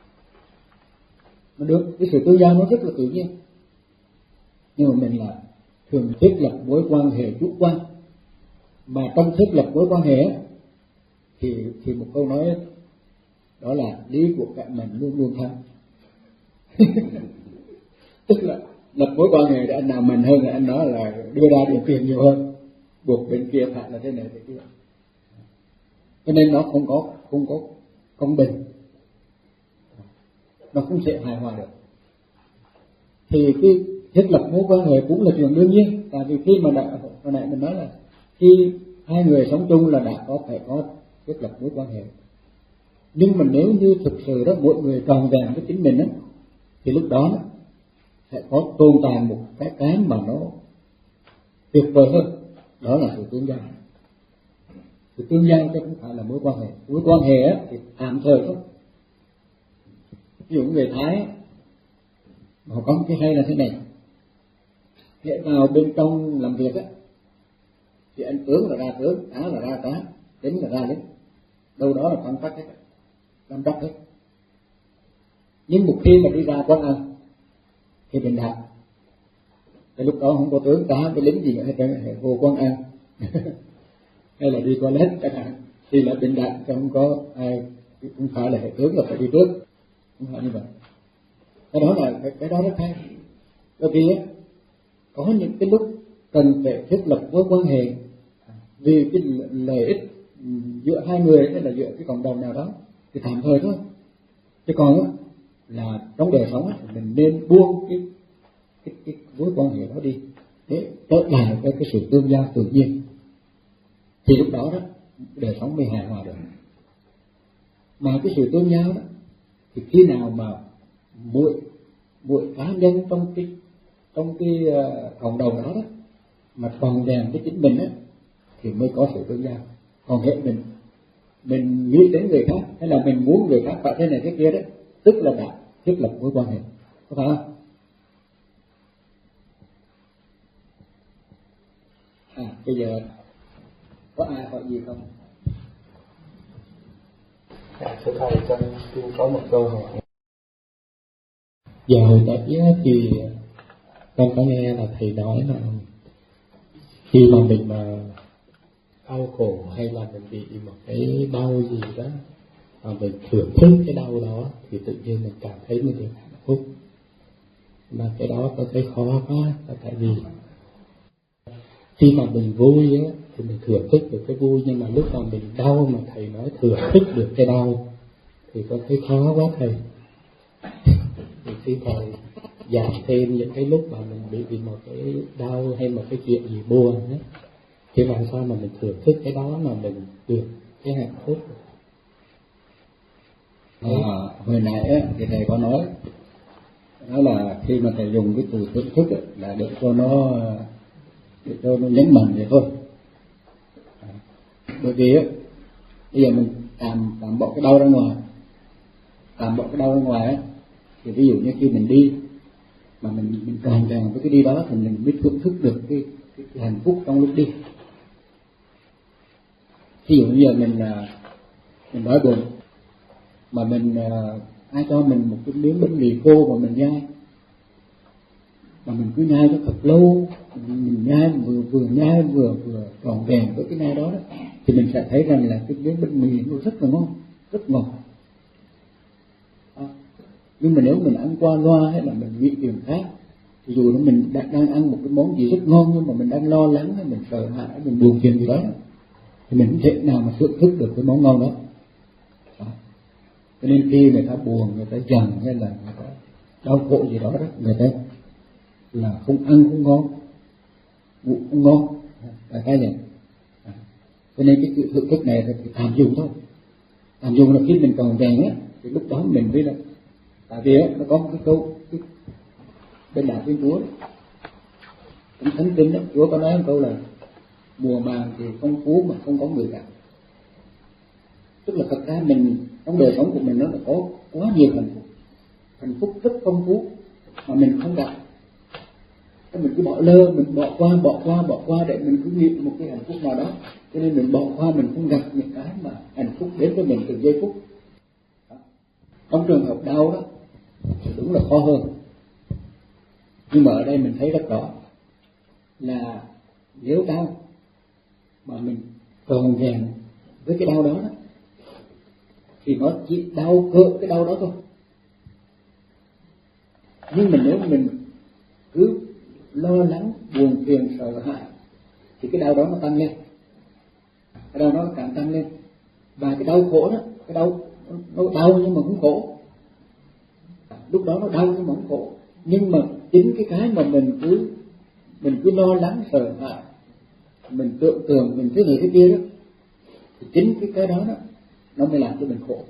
Mà được cái sự tương giao nó rất là tự nhiên, nhưng mà mình là thường thiết lập mối quan hệ chủ quan. Mà trong thiết lập mối quan hệ thì thì một câu nói đó là lý của cạnh mình luôn luôn thân. Tức là lập mối quan hệ để anh nào mình hơn là anh đó là đưa ra điều kiện nhiều hơn, buộc bên kia phải là thế này thế kia, cho nên nó không có không có công bình, nó không thể hài hòa được. Thì cái thiết lập mối quan hệ cũng là chuyện đương nhiên, tại vì khi mà đã, hồi nãy mình nói là khi hai người sống chung là đã có phải có thiết lập mối quan hệ. Nhưng mà nếu như thực sự đó mỗi người tròn vẹn với chính mình đó, thì lúc đó sẽ có tồn tại một cái cái mà nó tuyệt vời hơn, đó là sự tương giao. Sự tương giao chứ không phải là mối quan hệ. Mối quan hệ á, thì tạm thời thôi. Ví dụ người Thái họ có một cái hay là thế này: hễ vào bên trong làm việc á thì anh tướng là ra tướng, cá là ra cá, lính là ra lính, đâu đó là quan trắc hết, quan trắc hết. Nhưng một khi mà đi ra quán ăn thì bình đẳng, cái lúc đó không có tướng cá với lính gì nữa, hay vô quán ăn hay là đi toilet chẳng hạn, thì là bình đẳng, không có ai, không phải là hệ tướng là phải đi trước, không phải như vậy. Cái đó là cái, cái đó rất hay, bởi vì á, có những cái lúc cần phải thiết lập mối quan hệ vì cái lợi ích giữa hai người hay là giữa cái cộng đồng nào đó thì tạm thời thôi. Chứ còn á, là trong đời sống á, thì mình nên buông cái cái cái mối quan hệ đó đi để trở lại với cái sự tương giao tự nhiên, thì lúc đó đó đời sống mới hài hòa được. Mà cái sự tương giao đó thì khi nào mà mỗi mỗi cá nhân trong cái trong cái uh, cộng đồng đó đó mà còn rèn cái chính mình á thì mới có sự tương giao. Còn hệ mình mình nghĩ đến người khác hay là mình muốn người khác phải thế này thế kia đó, tức là đã thiết lập mối quan hệ, có phải không? À, bây giờ có ai hỏi gì không? Dạ, thưa thầy, cho tôi có một câu hỏi. Giờ hồi nãy thì con có nghe là thầy nói là khi mà mình mà đau khổ hay là mình bị một cái đau gì đó mà mình thưởng thức cái đau đó thì tự nhiên mình cảm thấy mình được hạnh phúc. Mà cái đó tôi thấy khó quá, là tại vì khi mà mình vui á thì mình thưởng thức được cái vui, nhưng mà lúc mà mình đau mà thầy nói thưởng thức được cái đau thì con thấy khó quá thầy. Thì khi thầy giảm thêm những cái lúc mà mình bị vì một cái đau hay một cái chuyện gì buồn ấy, thì làm sao mà mình thưởng thức cái đó mà mình được cái hạnh phúc. À, hồi nãy á, thì thầy có nói đó là khi mà thầy dùng cái từ thưởng thức ấy, là để cho nó để cho nó nhấn mạnh vậy thôi. À, bởi vì á, bây giờ mình tạm tạm bỏ cái đau ra ngoài, tạm bỏ cái đau ra ngoài á, thì ví dụ như khi mình đi mà mình mình tròn vẹn với cái đi đó thì mình mới thưởng thức được cái, cái, cái hạnh phúc trong lúc đi. Ví dụ như giờ mình mình đói bụng mà mình ai cho mình một cái miếng bánh mì khô mà mình nhai, mà mình cứ nhai cho thật lâu, mình nhai vừa vừa nhai vừa vừa tròn vẹn với cái nhai đó, đó thì mình sẽ thấy rằng là cái miếng bánh mì nó rất là ngon, rất ngọt. À, nhưng mà nếu mình ăn qua loa hay là mình nghĩ chuyện khác, thì dù nó mình đang, đang ăn một cái món gì rất ngon nhưng mà mình đang lo lắng hay mình sợ hãi, mình buồn phiền gì đó, thì mình không thể nào mà thưởng thức được cái món ngon đó. À, cho nên khi người ta buồn, người ta giận hay là người ta đau khổ gì đó, đó người ta là không ăn không ngon, ngủ không ngon, là cái vậy. À, cho nên cái sự thưởng thức này là phải tạm dùng thôi. Tạm dùng là khi mình còn vẹn á, thì lúc đó mình mới là, tại vì á nó có một cái câu cái, bên đạo Thiên Chúa cũng thánh kinh đó, Chúa có nói một câu là mùa màng thì phong phú mà không có người gặp. Tức là thật ra mình trong đời sống của mình nó đã có quá nhiều hạnh phúc, hạnh phúc rất phong phú mà mình không gặp. Thế mình cứ bỏ lơ, mình bỏ qua, bỏ qua, bỏ qua để mình cứ nghĩ một cái hạnh phúc nào đó, cho nên mình bỏ qua, mình không gặp những cái mà hạnh phúc đến với mình từ giây phút. Đó. Trong trường hợp đau đó thì đúng là khó hơn, nhưng mà ở đây mình thấy rất rõ là nếu đau mà mình còn vẹn với cái đau đó, đó thì nó chỉ đau cỡ cái đau đó thôi. Nhưng mà nếu mình cứ lo lắng, buồn phiền, sợ hãi thì cái đau đó nó tăng lên, cái đau đó nó càng tăng lên. Và cái đau khổ đó, cái đau nó đau nhưng mà không khổ, lúc đó nó đau nhưng mà không khổ. Nhưng mà chính cái cái mà mình cứ mình cứ lo lắng sợ hãi, mình tưởng tượng mình thế này thế kia đó, thì chính cái cái đó đó nó mới làm cho mình khổ.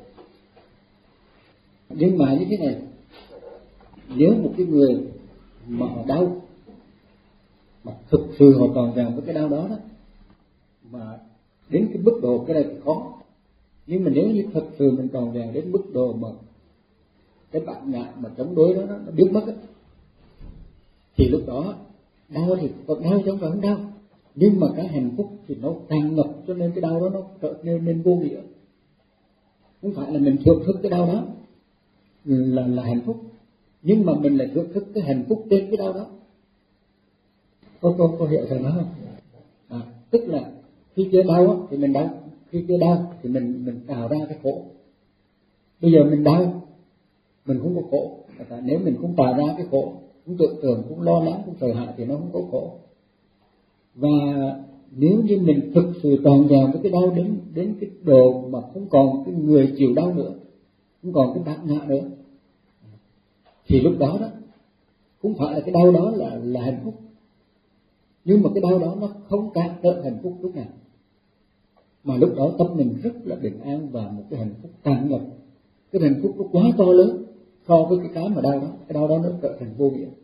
Nhưng mà như thế này, nếu một cái người mà họ đau mà thực sự họ còn vẹn với cái đau đó đó, mà đến cái mức độ, cái này thì khó, nhưng mà nếu như thật sự mình còn vẹn đến mức độ mà cái bản ngã mà chống đối đó nó biến mất ấy, thì lúc đó đau thì còn đau chứ không phải không đau, nhưng mà cái hạnh phúc thì nó tràn ngập, cho nên cái đau đó nó trở nên, nên vô nghĩa. Không phải là mình thưởng thức cái đau đó là là hạnh phúc, nhưng mà mình lại thưởng thức cái hạnh phúc trên cái đau đó. Có có có hiểu rồi đó không? À, tức là khi chưa đau thì mình đau, khi chưa đau thì mình mình tạo ra cái khổ. Bây giờ mình đau, mình không có khổ. Tại nếu mình không tạo ra cái khổ, không tưởng tượng, không lo lắng, không sợ hãi thì nó không có khổ. Và nếu như mình thực sự tròn vẹn với cái đau đến đến cái độ mà không còn cái người chịu đau nữa, không còn cái bản ngã nữa, thì lúc đó đó không phải là cái đau đó là là hạnh phúc, nhưng mà cái đau đó nó không cản trở hạnh phúc lúc nào, mà lúc đó tâm mình rất là bình an và một cái hạnh phúc tràn ngập. Cái hạnh phúc nó quá to lớn so với cái cái mà đau đó, cái đau đó nó trở thành vô nghĩa.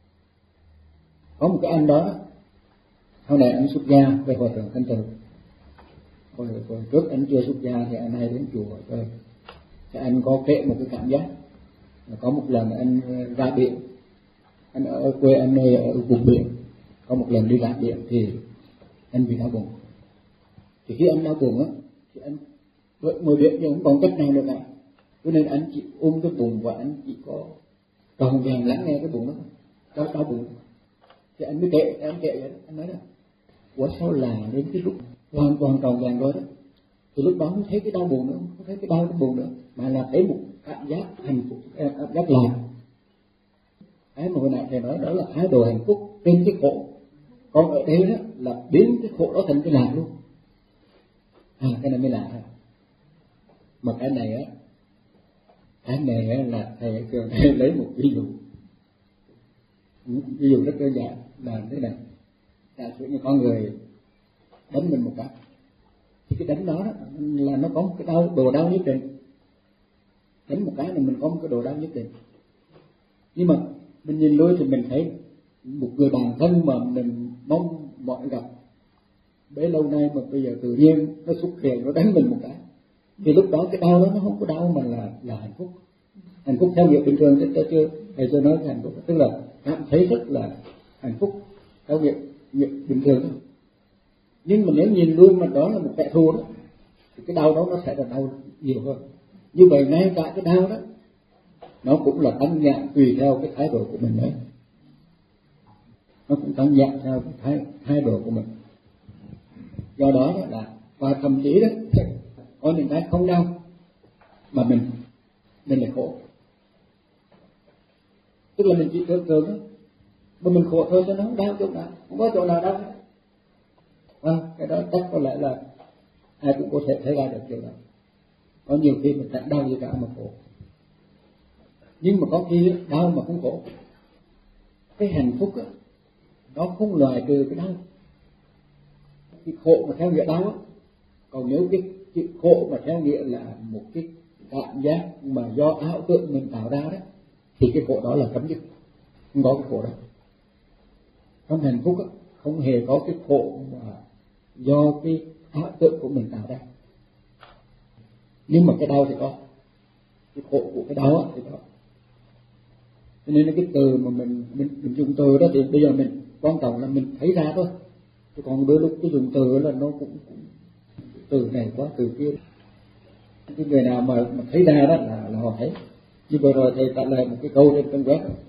Có một cái anh đó, sau này anh xuất gia về hòa thượng Thanh Từ. Hồi, hồi trước anh chưa xuất gia thì anh hay đến chùa chơi. Thì anh có kể một cái cảm giác là có một lần anh ra biển, anh ở quê anh nơi ở vùng biển, có một lần đi ra biển thì anh bị đau bụng. Thì khi anh đau bụng á thì anh ngồi biển nhưng không còn cách nào được cả, cho nên anh chỉ ôm cái bụng và anh chỉ có tròn vẹn lắng nghe cái bụng đó, đau đau bụng. Thì anh mới kể, anh kể vậy đó, anh nói đó, ủa sao là đến cái lúc hoàn toàn tròn vẹn rồi đó, thì lúc đó không thấy cái đau buồn nữa, không thấy cái đau cái buồn nữa, mà là thấy một cảm giác hạnh phúc, cảm giác lạc. Cái mà hồi nãy thầy nói đó là thái độ hạnh phúc trên cái khổ, còn ở đây đó là biến cái khổ đó thành cái lạc luôn. À, cái này mới lạ ha. Mà cái này á, cái này á là thầy thường lấy một ví dụ, ví dụ rất đơn giản là thế này. Giả sử như con người đánh mình một cái, thì cái đánh đó là nó có một cái đau, đồ đau nhất định. Đánh một cái là mình có một cái đồ đau nhất định. Nhưng mà mình nhìn lui thì mình thấy một người bạn thân mà mình mong mọi gặp bấy lâu nay, mà bây giờ tự nhiên nó xuất hiện, nó đánh mình một cái, thì lúc đó cái đau đó nó không có đau mà là là hạnh phúc. Hạnh phúc theo nghĩa bình thường chứ chưa thầy chưa nói cái hạnh phúc, tức là cảm thấy rất là hạnh phúc theo nghĩa, nghĩa bình thường thôi. Nhưng mà nếu nhìn lui mà đó là một kẻ thù đó, thì cái đau đó nó sẽ là đau nhiều hơn. Như vậy ngay cả cái đau đó nó cũng là tăng nhạn tùy theo cái thái độ của mình đấy. nó cũng tăng dạng theo cái thái, thái độ của mình. Do đó, đó là và thậm chí đó có những cái không đau mà mình mình lại khổ, tức là mình chỉ tưởng tượng đó, mà mình khổ thôi cho nó không đau chỗ nào, không có chỗ nào đau. À, cái đó chắc có lẽ là ai cũng có thể thấy ra được điều đó. Có nhiều khi mình chẳng đau gì cả mà khổ, nhưng mà có khi đau mà không khổ. Cái hạnh phúc đó, nó không loại trừ cái đau. Cái khổ mà theo nghĩa đau á, còn nếu cái, cái khổ mà theo nghĩa là một cái cảm giác mà do ảo tưởng mình tạo ra đó, thì cái khổ đó là chấm dứt, không có cái khổ đó. Trong hạnh phúc á, không hề có cái khổ mà do cái ảo tưởng của mình tạo ra. Nhưng mà cái đau thì có, cái khổ của cái đau á thì có. Cho nên cái từ mà mình mình, mình dùng từ đó thì bây giờ mình quan trọng là mình thấy ra thôi. Chứ còn đôi lúc cái dùng từ là nó cũng, cũng từ này quá từ kia. Cái người nào mà, mà thấy ra đó là, là họ thấy. Như vừa rồi thầy trả lời một cái câu trên trang web đó.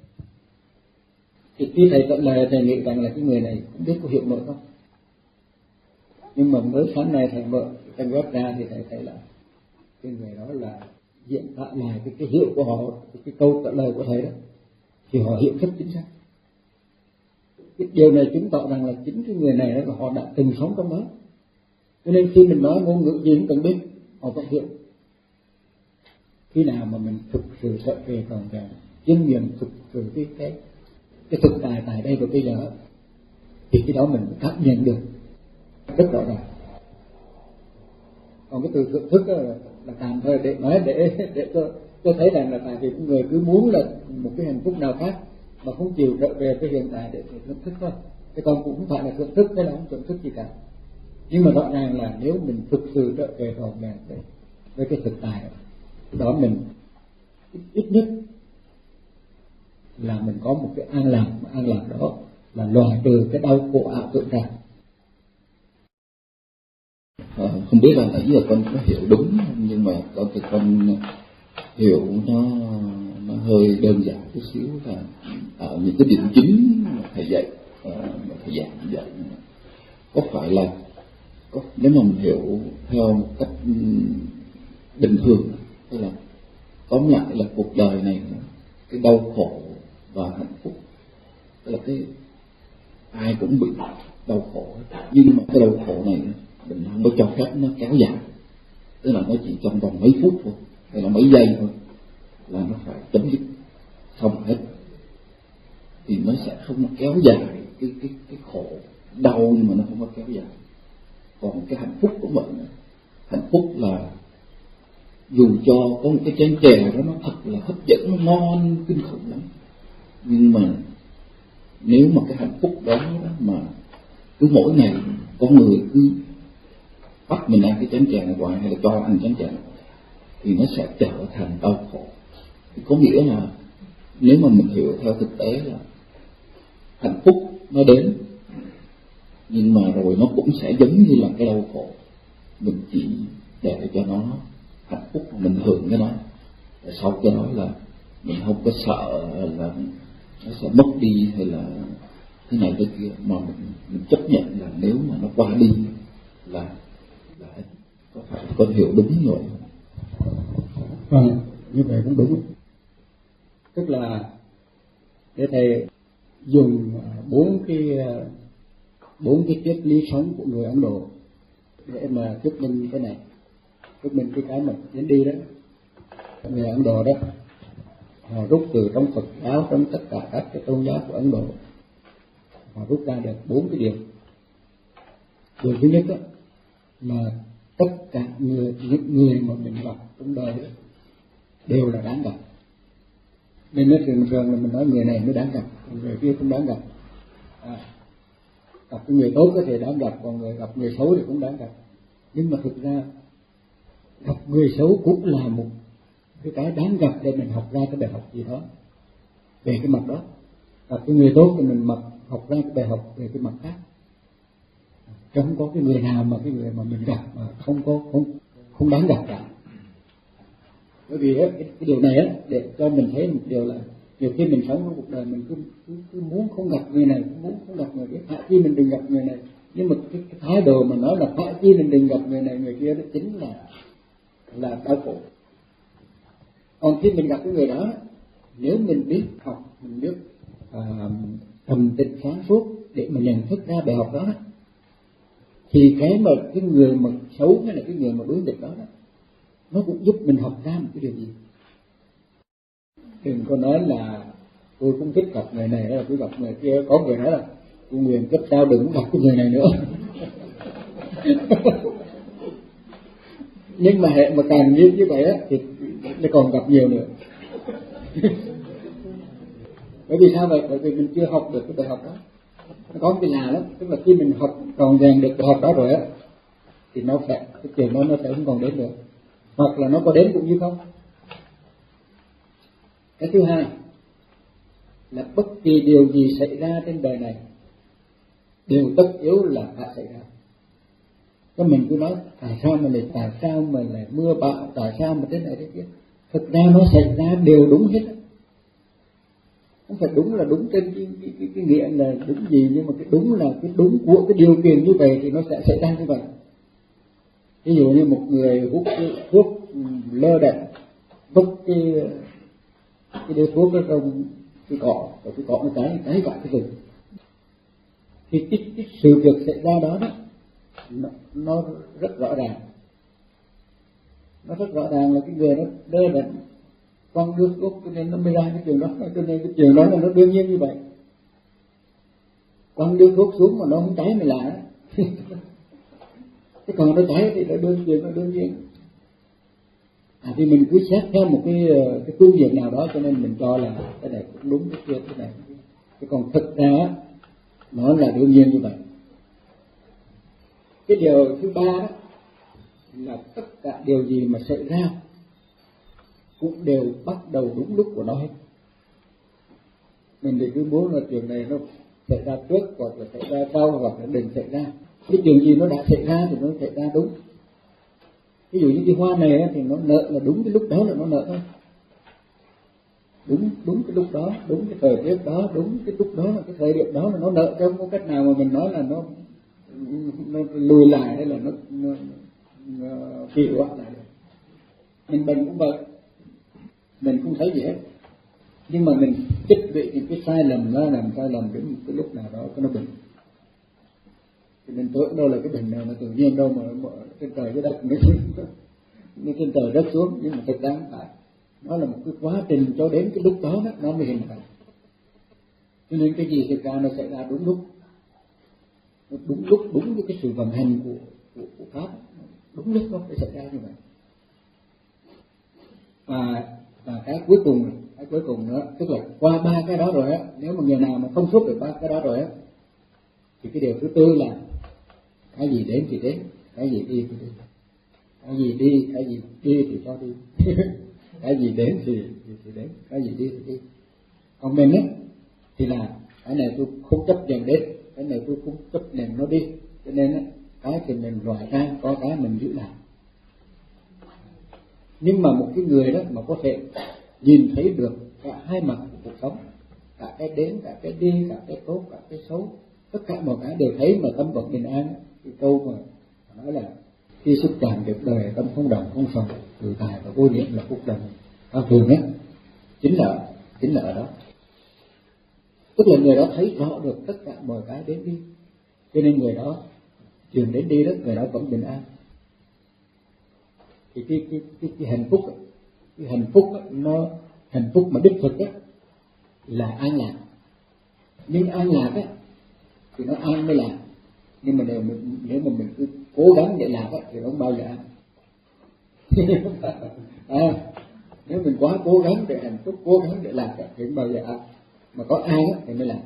Thì khi thầy trả lời thầy nghĩ rằng là cái người này không biết có hiểu nổi không. Nhưng mà mới sáng nay thầy mở trang web ra thì thầy thấy là cái người đó là diễn tả lại cái, cái hiểu của họ, cái, cái câu trả lời của thầy đó, thì họ hiểu rất chính xác. Cái điều này chứng tỏ rằng là chính cái người này đó là họ đã từng sống trong đó, cho nên khi mình nói ngôn ngữ gì cũng cần biết, họ vẫn hiểu. Khi nào mà mình thực sự trở về còn cả chiêm nghiệm thực sự cái cái cái thực tại tại đây và bây giờ, thì cái đó mình cảm nhận được rất rõ ràng. Còn cái từ thưởng thức là, là tạm thời để nói để để tôi tôi thấy rằng là tại vì người cứ muốn là một cái hạnh phúc nào khác mà không chịu trở về cái hiện tại để, để thưởng thức thôi. Cái con cũng không phải là thưởng thức, hay là không thưởng thức gì cả. Nhưng mà rõ ràng là nếu mình thực sự trở về trọn vẹn với cái thực tại đó, mình ít, ít nhất là mình có một cái an lạc, mà an lạc đó là loại trừ cái đau khổ ảo tưởng ra. À, không biết là nãy giờ con có hiểu đúng không? Nhưng mà con thì con hiểu nó nó hơi đơn giản chút xíu, là ở những cái điểm chính mà thầy dạy, à, mà thầy giảng dạy có phải là có, nếu mà mình hiểu theo một cách bình thường, tức là tóm lại là cuộc đời này cái đau khổ và hạnh phúc, tức là cái ai cũng bị đau khổ, nhưng mà cái đau khổ này mình không có cho phép nó kéo dài, tức là nó chỉ trong vòng mấy phút thôi hay là mấy giây thôi là nó phải chấm dứt xong hết, thì nó sẽ không kéo dài cái cái cái khổ đau, nhưng mà nó không có kéo dài. Còn cái hạnh phúc của mình, hạnh phúc là dù cho có một cái chén chè đó nó thật là hấp dẫn, nó ngon kinh khủng lắm, nhưng mà nếu mà cái hạnh phúc đó, đó mà cứ mỗi ngày con người cứ bắt mình ăn cái chén chè này hoài, hay là cho ăn chén chè này, thì nó sẽ trở thành đau khổ. Thì có nghĩa là nếu mà mình hiểu theo thực tế là hạnh phúc nó đến, nhưng mà rồi nó cũng sẽ giống như là cái đau khổ, mình chỉ để cho nó hạnh phúc, mình hưởng cái đó, và sau cái đó là mình không có sợ là nó sẽ mất đi hay là thế này thế kia, mà mình, mình chấp nhận là nếu mà nó qua đi là là có phải con hiểu đúng rồi? Vâng, như vậy cũng đúng. Tức là để thầy dùng bốn cái bốn cái triết lý sống của người Ấn Độ để mà thuyết minh cái này, thuyết minh cái cái mà đến đi đó. Người Ấn Độ đó họ rút từ trong Phật giáo, trong tất cả các cái tôn giáo của Ấn Độ, họ rút ra được bốn cái điều. Điều thứ nhất đó là tất cả người, những người mà mình gặp trong đời đó đều là đáng gặp. Nên nói thường thường là mình nói người này mới đáng gặp, người kia cũng đáng gặp. À, gặp cái người tốt có thể đáng gặp, còn người gặp người xấu thì cũng đáng gặp. Nhưng mà thực ra gặp người xấu cũng là một cái cái đáng gặp để mình học ra cái bài học gì đó về cái mặt đó. Gặp cái người tốt thì mình mặc học ra cái bài học về cái mặt khác. Chứ không có cái người nào mà cái người mà mình gặp mà không có không không đáng gặp cả. Bởi vì cái, cái điều này á, để cho mình thấy một điều là Nhiều khi mình sống trong cuộc đời mình cứ, cứ, cứ muốn không gặp người này, muốn không gặp người kia, phải chi mình đừng gặp người này. Nhưng mà cái, cái thái độ mà nói là phải chi mình đừng gặp người này người kia, đó chính là là đau khổ. Còn khi mình gặp cái người đó, nếu mình biết học, mình biết à, tầm tịnh sáng suốt để mà nhận thức ra bài học đó, thì cái mà cái người mà xấu hay là cái người mà đối nghịch đó, đó nó cũng giúp mình học ra một cái điều gì. Đừng có nói là tôi cũng thích gặp người này, là tôi gặp người kia. Có người nói là tôi nguyện cấp sao đừng gặp cái người này nữa. Nhưng mà hệ mà càng như như vậy á thì nó còn gặp nhiều nữa. Bởi vì sao vậy? Bởi vì mình chưa học được cái bài học đó. Nó có cái lạ lắm, tức là khi mình học tròn vẹn được bài học đó rồi á, thì nó sẽ cái chuyện đó nó sẽ không còn đến nữa, hoặc là nó có đến cũng như không. Cái thứ hai là bất kỳ điều gì xảy ra trên đời này đều tất yếu là phải xảy ra. Cho mình cứ nói tại sao mà lại tại sao mà lại mưa bão, tại sao mà thế này thế kia. Thực ra nó xảy ra đều đúng hết. Không phải đúng là đúng trên cái, cái, cái, cái nghĩa là đúng gì, nhưng mà cái đúng là cái đúng của cái điều kiện như vậy thì nó sẽ xảy ra như vậy. Ví dụ như một người hút thuốc lơ đễnh, vứt cái cái điếu thuốc ở trong cái cỏ, và cái cỏ nó cháy cháy cả cái rừng, thì cái, cái sự việc xảy ra đó, đó nó, nó rất rõ ràng, nó rất rõ ràng là cái người nó đơ đẫn quăng điếu thuốc, cho nên nó mới ra cái chuyện đó. Cho nên cái chuyện đó là nó đương nhiên như vậy. Quăng điếu thuốc xuống mà nó không cháy mới lạ. Cái còn nó cháy thì nó đương nhiên, nó đương nhiên. À, thì mình cứ xét theo một cái cái phương diện nào đó, cho nên mình cho là cái này cũng đúng, cái kia cái này. Cái còn thực ra nó là đương nhiên như vậy. Cái điều thứ ba đó là tất cả điều gì mà xảy ra cũng đều bắt đầu đúng lúc của nó hết. Mình thì cứ muốn là chuyện này nó xảy ra trước, hoặc là xảy ra sau, hoặc là đừng xảy ra. Cái chuyện gì nó đã xảy ra thì nó xảy ra đúng. Ví dụ như cái hoa này thì nó nở là đúng cái lúc đó là nó nở thôi. Đúng đúng cái lúc đó, đúng cái thời tiết đó, đúng cái lúc đó là cái thời điểm đó là nó nở, chứ không có cách nào mà mình nói là nó nó lùi lại hay là nó nó, nó trì hoãn lại được. Mình bệnh cũng vậy, mình không thấy gì hết, nhưng mà mình tích lũy những cái sai lầm, nó làm sai lầm đến một cái lúc nào đó nó bệnh. Thì mình tưởng đâu là cái bệnh này nó tự nhiên đâu mà, mà trên trời cái đất nó, nó trên trời đất xuống, nhưng mà thực ra không phải. Nó là một cái quá trình cho đến cái lúc đó, đó nó mới hình thành. Cho nên cái gì thực ra nó xảy ra đúng lúc, nó đúng lúc, đúng với cái sự vận hành của, của, của Pháp, đúng lúc nó phải xảy ra như vậy. Và, và cái cuối cùng, cái cuối cùng nữa, tức là qua ba cái đó rồi á, nếu mà người nào mà thông suốt được ba cái đó rồi á, thì cái điều thứ tư là cái gì đến thì đến, cái gì đi thì đi, cái gì đi, cái gì đi thì cho đi, cái gì đến thì, thì, thì đến, cái gì đi thì đi. Còn mình á thì là cái này tôi không chấp nhận đến, cái này tôi không chấp nhận nó đi, cho nên á cái thì mình loại ra, có cái mình giữ lại. Nhưng mà một cái người đó mà có thể nhìn thấy được cả hai mặt của cuộc sống, cả cái đến, cả cái đi, cả cái tốt, cả cái xấu, tất cả mọi cái đều thấy mà tâm vẫn bình an. Cái câu mà nói là khi xúc chạm được đời, tâm không động không sầu, tự tại và vô niệm là phúc đồng cao thường á, chính là chính là ở đó. Tức là người đó thấy rõ được tất cả mọi cái đến đi, cho nên người đó trường đến đi đó, người đó vẫn bình an. Thì cái cái cái, cái hạnh phúc, cái hạnh phúc đó, nó hạnh phúc mà đích thực á là an lạc. Nhưng an lạc á thì nó an mới lạc, nhưng mà nếu mình nếu mà mình cứ cố gắng để lạc á thì nó không bao giờ an. À, nếu mình quá cố gắng để hạnh phúc, cố gắng để lạc thì không bao giờ an. Mà có an á thì mới lạc.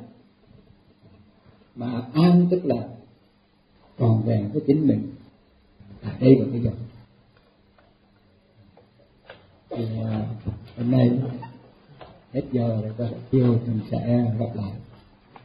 Mà an tức là tròn vẹn với chính mình ở đây và bây giờ. Thì uh, hôm nay hết giờ rồi, chiều mình sẽ gặp lại.